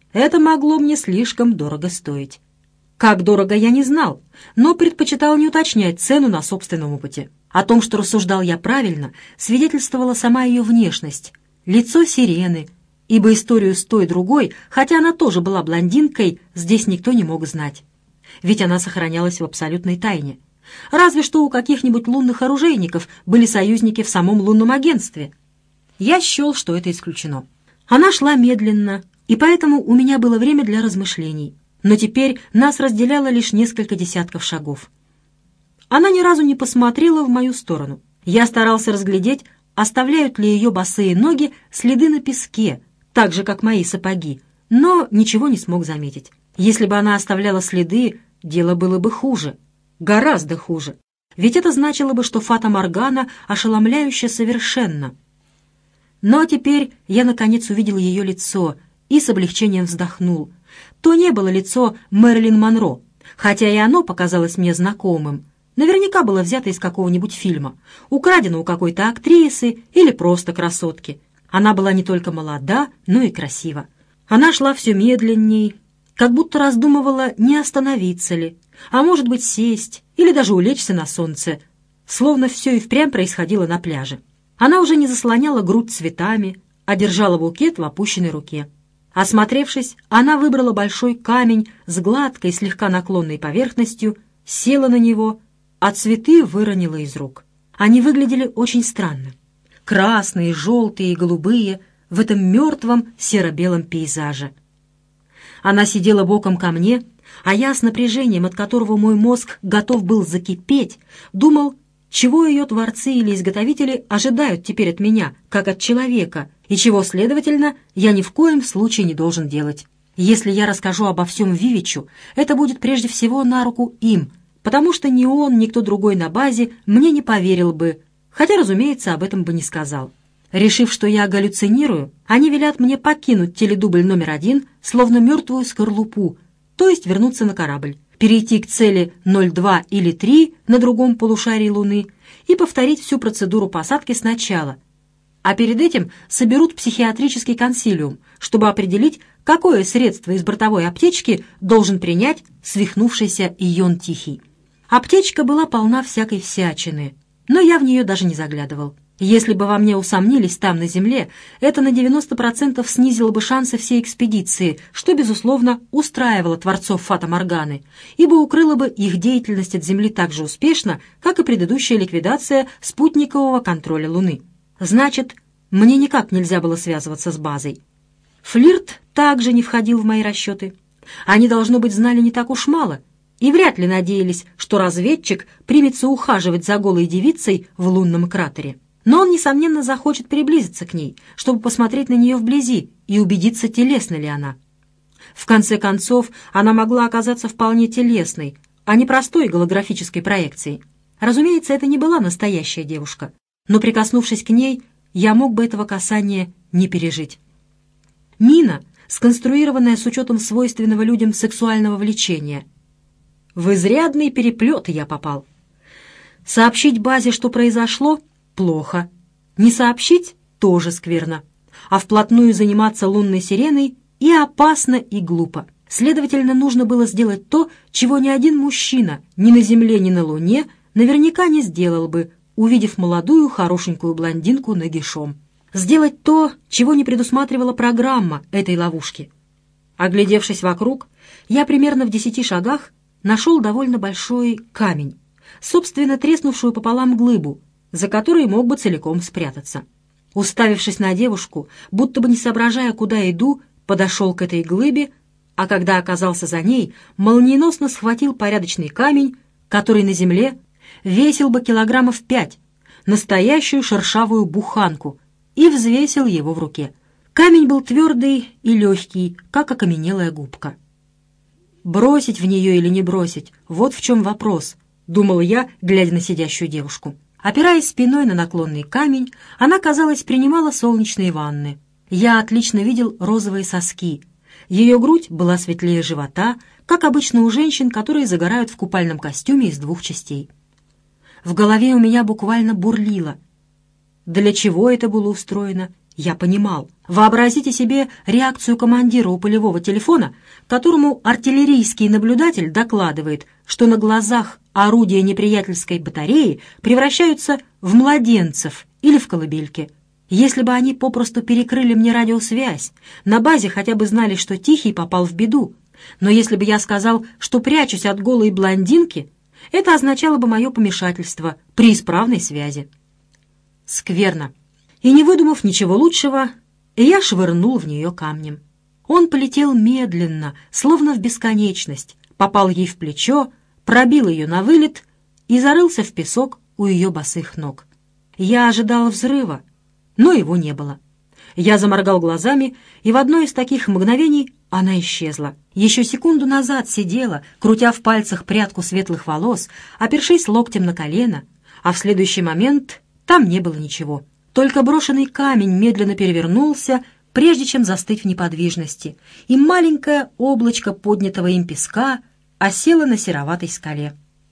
S1: Это могло мне слишком дорого стоить. Как дорого, я не знал, но предпочитал не уточнять цену на собственном опыте. О том, что рассуждал я правильно, свидетельствовала сама ее внешность, лицо Сирены, ибо историю с той другой, хотя она тоже была блондинкой, здесь никто не мог знать. Ведь она сохранялась в абсолютной тайне. Разве что у каких-нибудь лунных оружейников были союзники в самом лунном агентстве. Я счел, что это исключено. Она шла медленно, и поэтому у меня было время для размышлений. Но теперь нас разделяло лишь несколько десятков шагов. Она ни разу не посмотрела в мою сторону. Я старался разглядеть, оставляют ли ее босые ноги следы на песке, так же, как мои сапоги, но ничего не смог заметить. Если бы она оставляла следы, дело было бы хуже, гораздо хуже. Ведь это значило бы, что Фата Моргана ошеломляюще совершенна. Но теперь я, наконец, увидел ее лицо и с облегчением вздохнул. То не было лицо Мэрилин Монро, хотя и оно показалось мне знакомым. Наверняка было взято из какого-нибудь фильма, украдено у какой-то актрисы или просто красотки. Она была не только молода, но и красива. Она шла все медленней, как будто раздумывала, не остановиться ли, а может быть сесть или даже улечься на солнце, словно все и впрямь происходило на пляже. Она уже не заслоняла грудь цветами, а держала букет в опущенной руке. Осмотревшись, она выбрала большой камень с гладкой, слегка наклонной поверхностью, села на него, а цветы выронила из рук. Они выглядели очень странно. Красные, желтые и голубые в этом мертвом серо-белом пейзаже. Она сидела боком ко мне, а я с напряжением, от которого мой мозг готов был закипеть, думал, чего ее творцы или изготовители ожидают теперь от меня, как от человека, и чего, следовательно, я ни в коем случае не должен делать. Если я расскажу обо всем Вивичу, это будет прежде всего на руку им, потому что ни он, ни кто другой на базе мне не поверил бы, хотя, разумеется, об этом бы не сказал. Решив, что я галлюцинирую, они велят мне покинуть теледубль номер один, словно мертвую скорлупу, то есть вернуться на корабль, перейти к цели ноль два или три на другом полушарии Луны и повторить всю процедуру посадки сначала. А перед этим соберут психиатрический консилиум, чтобы определить, какое средство из бортовой аптечки должен принять свихнувшийся Ион Тихий. Аптечка была полна всякой всячины, но я в нее даже не заглядывал. Если бы во мне усомнились там, на Земле, это на девяносто процентов снизило бы шансы всей экспедиции, что, безусловно, устраивало творцов Фата Морганы, ибо укрыло бы их деятельность от Земли так же успешно, как и предыдущая ликвидация спутникового контроля Луны. Значит, мне никак нельзя было связываться с базой. Флирт также не входил в мои расчеты. Они, должно быть, знали не так уж мало, и вряд ли надеялись, что разведчик примется ухаживать за голой девицей в лунном кратере. Но он, несомненно, захочет приблизиться к ней, чтобы посмотреть на нее вблизи и убедиться, телесна ли она. В конце концов, она могла оказаться вполне телесной, а не простой голографической проекцией. Разумеется, это не была настоящая девушка, но, прикоснувшись к ней, я мог бы этого касания не пережить. Мина, сконструированная с учетом свойственного людям сексуального влечения. В изрядный переплет я попал. Сообщить базе, что произошло, плохо. Не сообщить — тоже скверно. А вплотную заниматься лунной сиреной и опасно, и глупо. Следовательно, нужно было сделать то, чего ни один мужчина ни на Земле, ни на Луне наверняка не сделал бы, увидев молодую хорошенькую блондинку нагишом. Сделать то, чего не предусматривала программа этой ловушки. Оглядевшись вокруг, я примерно в десяти шагах нашел довольно большой камень, собственно, треснувшую пополам глыбу, за которой мог бы целиком спрятаться. Уставившись на девушку, будто бы не соображая, куда иду, подошел к этой глыбе, а когда оказался за ней, молниеносно схватил порядочный камень, который на земле весил бы килограммов пять, настоящую шершавую буханку, и взвесил его в руке. Камень был твердый и легкий, как окаменелая губка. Бросить в нее или не бросить — вот в чем вопрос, думал я, глядя на сидящую девушку. Опираясь спиной на наклонный камень, она, казалось, принимала солнечные ванны. Я отлично видел розовые соски. Ее грудь была светлее живота, как обычно у женщин, которые загорают в купальном костюме из двух частей. В голове у меня буквально бурлило. Для чего это было устроено Я понимал. Вообразите себе реакцию командира у полевого телефона, которому артиллерийский наблюдатель докладывает, что на глазах орудия неприятельской батареи превращаются в младенцев или в колыбельки. Если бы они попросту перекрыли мне радиосвязь, на базе хотя бы знали, что Тихий попал в беду. Но если бы я сказал, что прячусь от голой блондинки, это означало бы мое помешательство при исправной связи. Скверно. И не выдумав ничего лучшего, я швырнул в нее камнем. Он полетел медленно, словно в бесконечность, попал ей в плечо, пробил ее на вылет и зарылся в песок у ее босых ног. Я ожидал взрыва, но его не было. Я заморгал глазами, и в одно из таких мгновений она исчезла. Еще секунду назад сидела, крутя в пальцах прядку светлых волос, опершись локтем на колено, а в следующий момент там не было ничего. Только брошенный камень медленно перевернулся, прежде чем застыть в неподвижности, и маленькое облачко поднятого им песка осело на сероватой скале.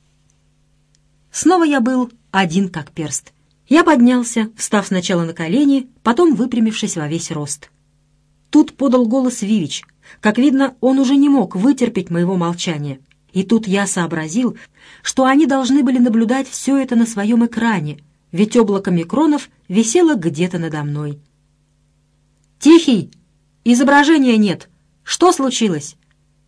S1: Снова я был один как перст. Я поднялся, встав сначала на колени, потом выпрямившись во весь рост. Тут подал голос Вивич. Как видно, он уже не мог вытерпеть моего молчания. И тут я сообразил, что они должны были наблюдать все это на своем экране, ведь облако микронов висело где-то надо мной. «Тихий! Изображения нет! Что случилось?»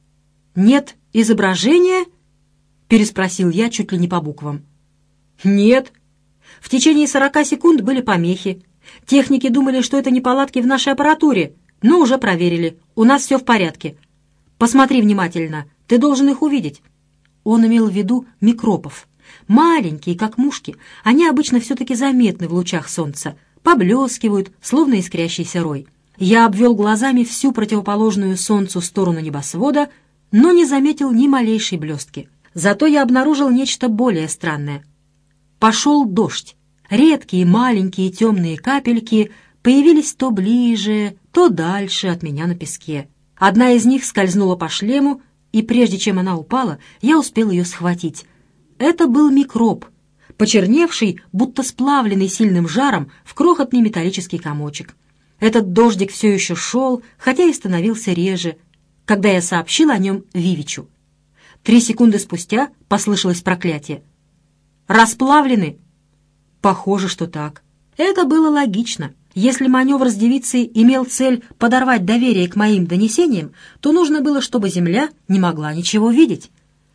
S1: «Нет изображения?» — переспросил я чуть ли не по буквам. «Нет. В течение сорока секунд были помехи. Техники думали, что это неполадки в нашей аппаратуре, но уже проверили. У нас все в порядке. Посмотри внимательно, ты должен их увидеть». Он имел в виду микропов. Маленькие, как мушки, они обычно все-таки заметны в лучах солнца, поблескивают, словно искрящийся рой. Я обвел глазами всю противоположную солнцу сторону небосвода, но не заметил ни малейшей блестки. Зато я обнаружил нечто более странное. Пошел дождь. Редкие маленькие темные капельки появились то ближе, то дальше от меня на песке. Одна из них скользнула по шлему, и прежде чем она упала, я успел ее схватить. Это был микроб, почерневший, будто сплавленный сильным жаром в крохотный металлический комочек. Этот дождик все еще шел, хотя и становился реже, когда я сообщил о нем Вивичу. Три секунды спустя послышалось проклятие. «Расплавлены?» Похоже, что так. Это было логично. Если маневр с девицей имел цель подорвать доверие к моим донесениям, то нужно было, чтобы Земля не могла ничего видеть.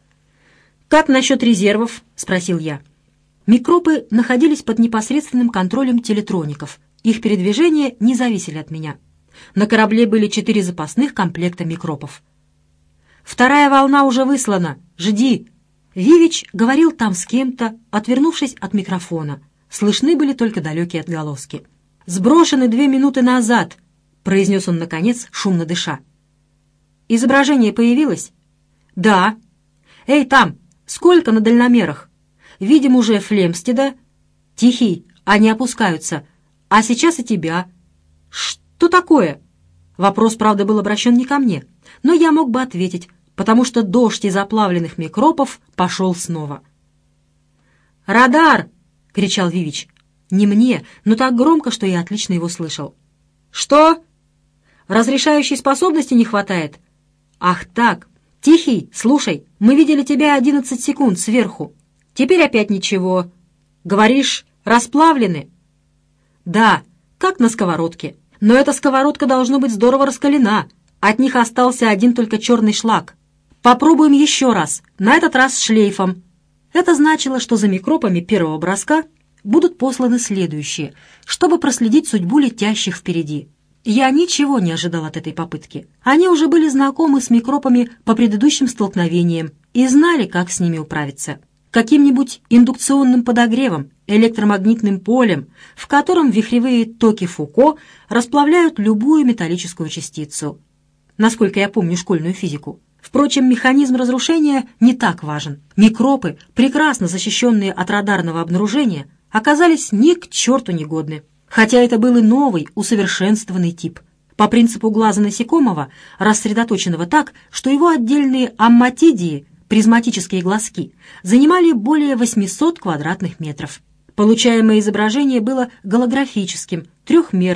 S1: «Как насчет резервов?» — спросил я. Микробы находились под непосредственным контролем телетроников. Их передвижения не зависели от меня. На корабле были четыре запасных комплекта микробов. «Вторая волна уже выслана. Жди!» Вивич говорил там с кем-то, отвернувшись от микрофона. Слышны были только далекие отголоски. «Сброшены две минуты назад», — произнес он, наконец, шумно дыша. «Изображение появилось?» «Да». «Эй, там! Сколько на дальномерах? Видим уже Флемстеда. Тихий, они опускаются. А сейчас и тебя». «Что такое?» Вопрос, правда, был обращен не ко мне, но я мог бы ответить, потому что дождь из оплавленных микробов пошел снова. «Радар!» — кричал Вивич. Не мне, но так громко, что я отлично его слышал. «Что? Разрешающей способности не хватает?» «Ах так! Тихий, слушай, мы видели тебя одиннадцать секунд сверху. Теперь опять ничего. Говоришь, расплавлены?» «Да, как на сковородке. Но эта сковородка должно быть здорово раскалена. От них остался один только черный шлак. Попробуем еще раз, на этот раз с шлейфом». Это значило, что за микробами первого броска будут посланы следующие, чтобы проследить судьбу летящих впереди. Я ничего не ожидал от этой попытки. Они уже были знакомы с микробами по предыдущим столкновениям и знали, как с ними управиться. Каким-нибудь индукционным подогревом, электромагнитным полем, в котором вихревые токи Фуко расплавляют любую металлическую частицу. Насколько я помню школьную физику. Впрочем, механизм разрушения не так важен. Микробы, прекрасно защищенные от радарного обнаружения, оказались ни к черту негодны. Хотя это был и новый, усовершенствованный тип. По принципу глаза насекомого, рассредоточенного так, что его отдельные амматидии, призматические глазки, занимали более восьмисот квадратных метров. Получаемое изображение было голографическим, трехмерным,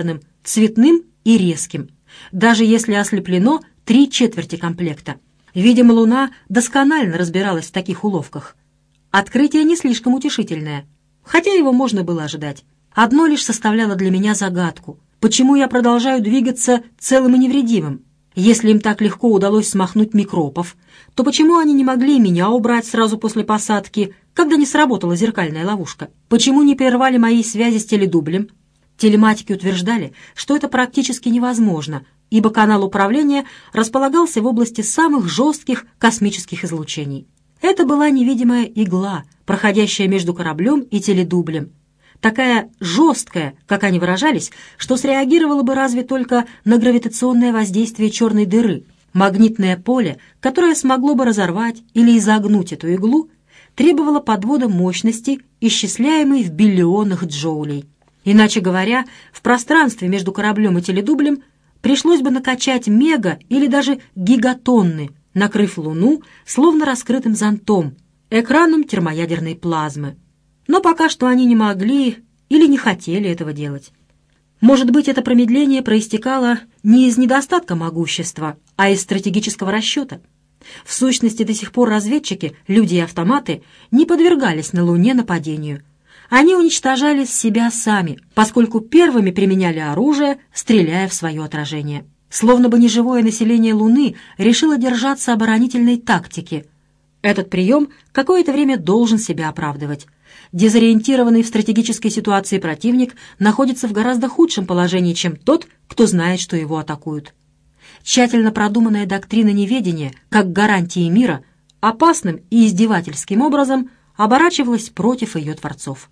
S1: цветным и резким, даже если ослеплено три четверти комплекта. Видимо, Луна досконально разбиралась в таких уловках. Открытие не слишком утешительное, хотя его можно было ожидать. Одно лишь составляло для меня загадку. Почему я продолжаю двигаться целым и невредимым? Если им так легко удалось смахнуть микробов, то почему они не могли меня убрать сразу после посадки, когда не сработала зеркальная ловушка? Почему не прервали мои связи с теледублем? Телематики утверждали, что это практически невозможно, ибо канал управления располагался в области самых жестких космических излучений. Это была невидимая игла, проходящая между кораблем и теледублем. Такая жесткая, как они выражались, что среагировала бы разве только на гравитационное воздействие черной дыры. Магнитное поле, которое смогло бы разорвать или изогнуть эту иглу, требовало подвода мощности, исчисляемой в биллионах джоулей. Иначе говоря, в пространстве между кораблем и теледублем пришлось бы накачать мега или даже гигатонны, накрыв Луну словно раскрытым зонтом, экраном термоядерной плазмы. Но пока что они не могли или не хотели этого делать. Может быть, это промедление проистекало не из недостатка могущества, а из стратегического расчета. В сущности, до сих пор разведчики, люди и автоматы, не подвергались на Луне нападению. Они уничтожали себя сами, поскольку первыми применяли оружие, стреляя в свое отражение. Словно бы неживое население Луны решило держаться оборонительной тактики. Этот прием какое-то время должен себя оправдывать. Дезориентированный в стратегической ситуации противник находится в гораздо худшем положении, чем тот, кто знает, что его атакуют. Тщательно продуманная доктрина неведения, как гарантии мира, опасным и издевательским образом оборачивалась против ее творцов.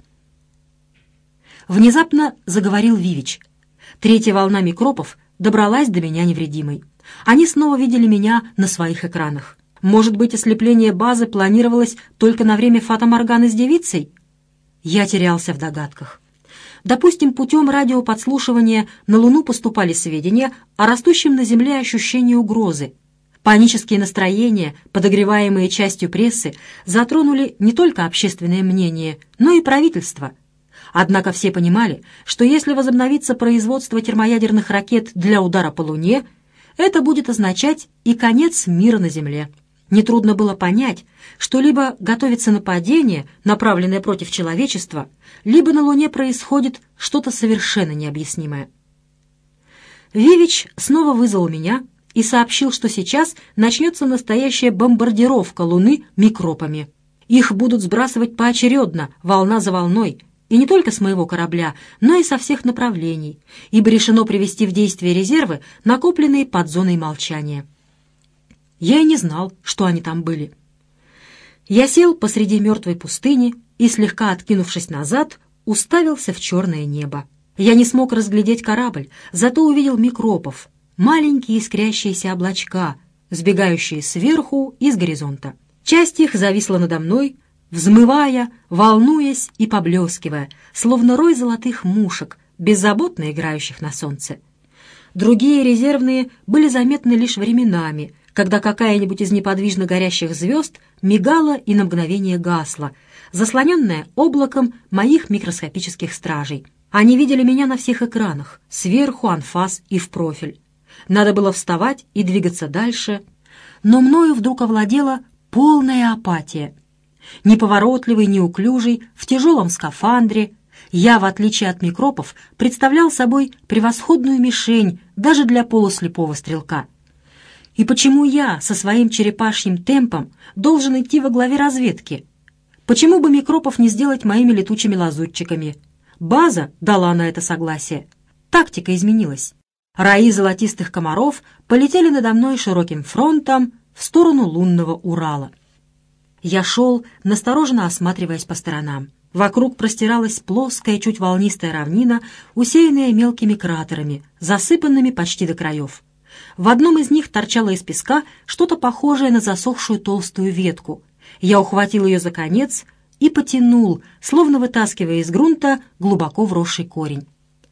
S1: Внезапно заговорил Вивич. Третья волна микробов добралась до меня невредимой. Они снова видели меня на своих экранах. Может быть, ослепление базы планировалось только на время фатаморганы с девицей? Я терялся в догадках. Допустим, путем радиоподслушивания на Луну поступали сведения о растущем на Земле ощущении угрозы. Панические настроения, подогреваемые частью прессы, затронули не только общественное мнение, но и правительство. Однако все понимали, что если возобновится производство термоядерных ракет для удара по Луне, это будет означать и конец мира на Земле. Нетрудно было понять, что либо готовится нападение, направленное против человечества, либо на Луне происходит что-то совершенно необъяснимое. Вивич снова вызвал меня и сообщил, что сейчас начнется настоящая бомбардировка Луны микробами. Их будут сбрасывать поочередно, волна за волной, и не только с моего корабля, но и со всех направлений, ибо решено привести в действие резервы, накопленные под зоной молчания. Я и не знал, что они там были. Я сел посреди мертвой пустыни и, слегка откинувшись назад, уставился в черное небо. Я не смог разглядеть корабль, зато увидел микробов, маленькие искрящиеся облачка, сбегающие сверху и с горизонта. Часть их зависла надо мной, взмывая, волнуясь и поблескивая, словно рой золотых мушек, беззаботно играющих на солнце. Другие резервные были заметны лишь временами, когда какая-нибудь из неподвижно горящих звезд мигала и на мгновение гасла, заслоненная облаком моих микроскопических стражей. Они видели меня на всех экранах, сверху, анфас и в профиль. Надо было вставать и двигаться дальше, но мною вдруг овладела полная апатия. Неповоротливый, неуклюжий, в тяжелом скафандре, я, в отличие от микробов, представлял собой превосходную мишень даже для полуслепого стрелка. И почему я со своим черепашьим темпом должен идти во главе разведки? Почему бы микробов не сделать моими летучими лазутчиками? База дала на это согласие. Тактика изменилась. Раи золотистых комаров полетели надо мной широким фронтом в сторону лунного Урала. Я шел, настороженно осматриваясь по сторонам. Вокруг простиралась плоская, чуть волнистая равнина, усеянная мелкими кратерами, засыпанными почти до краев. В одном из них торчало из песка что-то похожее на засохшую толстую ветку. Я ухватил ее за конец и потянул, словно вытаскивая из грунта глубоко вросший корень.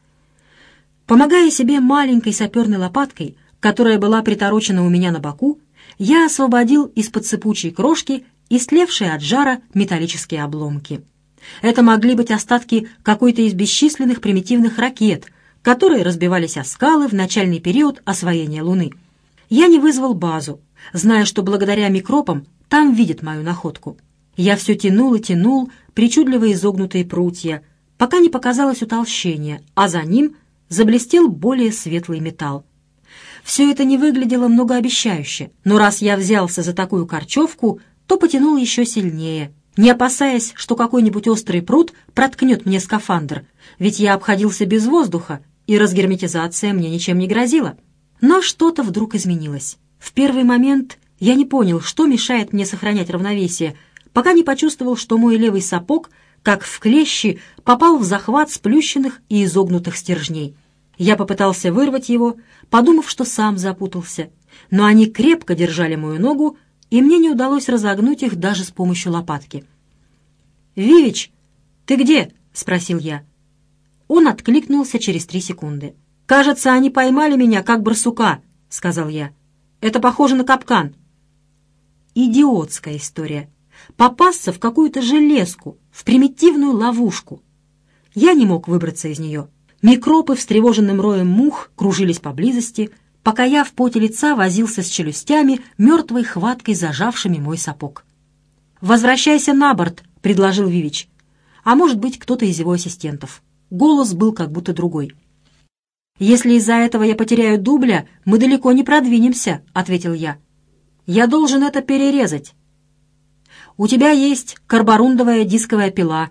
S1: Помогая себе маленькой саперной лопаткой, которая была приторочена у меня на боку, я освободил из-под сыпучей крошки истлевшие от жара металлические обломки. Это могли быть остатки какой-то из бесчисленных примитивных ракет, которые разбивались о скалы в начальный период освоения Луны. Я не вызвал базу, зная, что благодаря микропам там видят мою находку. Я все тянул и тянул причудливо изогнутые прутья, пока не показалось утолщение, а за ним заблестел более светлый металл. Все это не выглядело многообещающе, но раз я взялся за такую корчевку, то потянул еще сильнее, не опасаясь, что какой-нибудь острый прут проткнет мне скафандр, ведь я обходился без воздуха, и разгерметизация мне ничем не грозила. Но что-то вдруг изменилось. В первый момент я не понял, что мешает мне сохранять равновесие, пока не почувствовал, что мой левый сапог, как в клещи, попал в захват сплющенных и изогнутых стержней. Я попытался вырвать его, подумав, что сам запутался, но они крепко держали мою ногу, и мне не удалось разогнуть их даже с помощью лопатки. «Вивич, ты где?» — спросил я. Он откликнулся через три секунды. «Кажется, они поймали меня, как барсука», — сказал я. «Это похоже на капкан». Идиотская история. Попасться в какую-то железку, в примитивную ловушку. Я не мог выбраться из нее. Микробы встревоженным роем мух кружились поблизости, пока я в поте лица возился с челюстями, мертвой хваткой зажавшими мой сапог. «Возвращайся на борт», — предложил Вивич. А может быть, кто-то из его ассистентов. Голос был как будто другой. «Если из-за этого я потеряю дубля, мы далеко не продвинемся», — ответил я. «Я должен это перерезать». «У тебя есть карборундовая дисковая пила».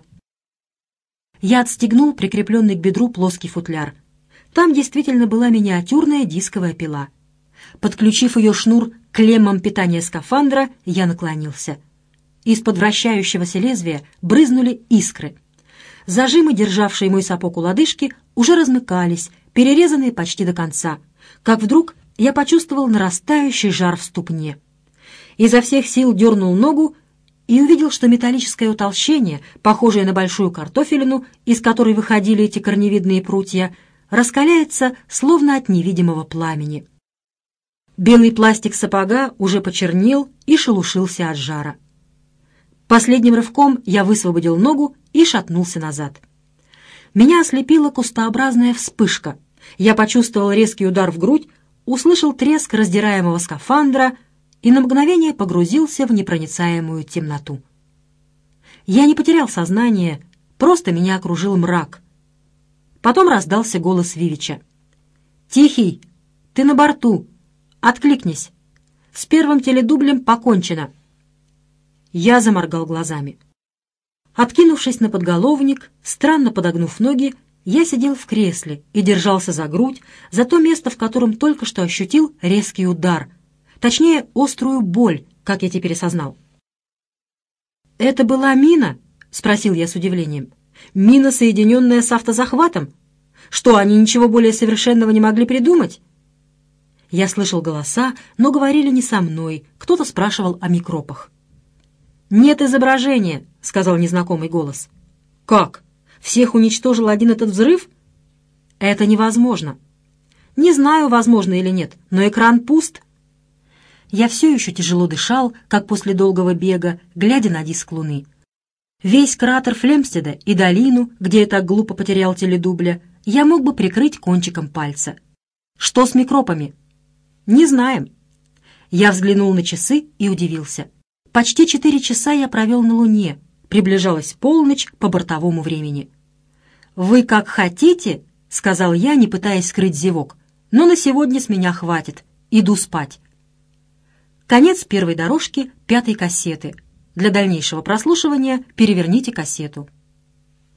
S1: Я отстегнул прикрепленный к бедру плоский футляр. Там действительно была миниатюрная дисковая пила. Подключив ее шнур к клеммам питания скафандра, я наклонился. Из-под вращающегося лезвия брызнули искры. Зажимы, державшие мой сапог у лодыжки, уже размыкались, перерезанные почти до конца. Как вдруг я почувствовал нарастающий жар в ступне. Изо всех сил дернул ногу и увидел, что металлическое утолщение, похожее на большую картофелину, из которой выходили эти корневидные прутья, раскаляется, словно от невидимого пламени. Белый пластик сапога уже почернел и шелушился от жара. Последним рывком я высвободил ногу и шатнулся назад. Меня ослепила кустообразная вспышка. Я почувствовал резкий удар в грудь, услышал треск раздираемого скафандра и на мгновение погрузился в непроницаемую темноту. Я не потерял сознание, просто меня окружил мрак. Потом раздался голос Вивича. «Тихий, ты на борту. Откликнись. С первым теледублем покончено». Я заморгал глазами. Откинувшись на подголовник, странно подогнув ноги, я сидел в кресле и держался за грудь, за то место, в котором только что ощутил резкий удар, точнее, острую боль, как я теперь осознал. «Это была мина?» — спросил я с удивлением. «Мина, соединенная с автозахватом? Что, они ничего более совершенного не могли придумать?» Я слышал голоса, но говорили не со мной, кто-то спрашивал о микробах. «Нет изображения», — сказал незнакомый голос. «Как? Всех уничтожил один этот взрыв?» «Это невозможно». «Не знаю, возможно или нет, но экран пуст». Я все еще тяжело дышал, как после долгого бега, глядя на диск Луны. Весь кратер Флемстеда и долину, где я так глупо потерял теледубля, я мог бы прикрыть кончиком пальца. Что с микробами? Не знаем. Я взглянул на часы и удивился. Почти четыре часа я провел на Луне. Приближалась полночь по бортовому времени. «Вы как хотите», — сказал я, не пытаясь скрыть зевок, «но на сегодня с меня хватит. Иду спать». Конец первой дорожки пятой кассеты. Для дальнейшего прослушивания переверните кассету.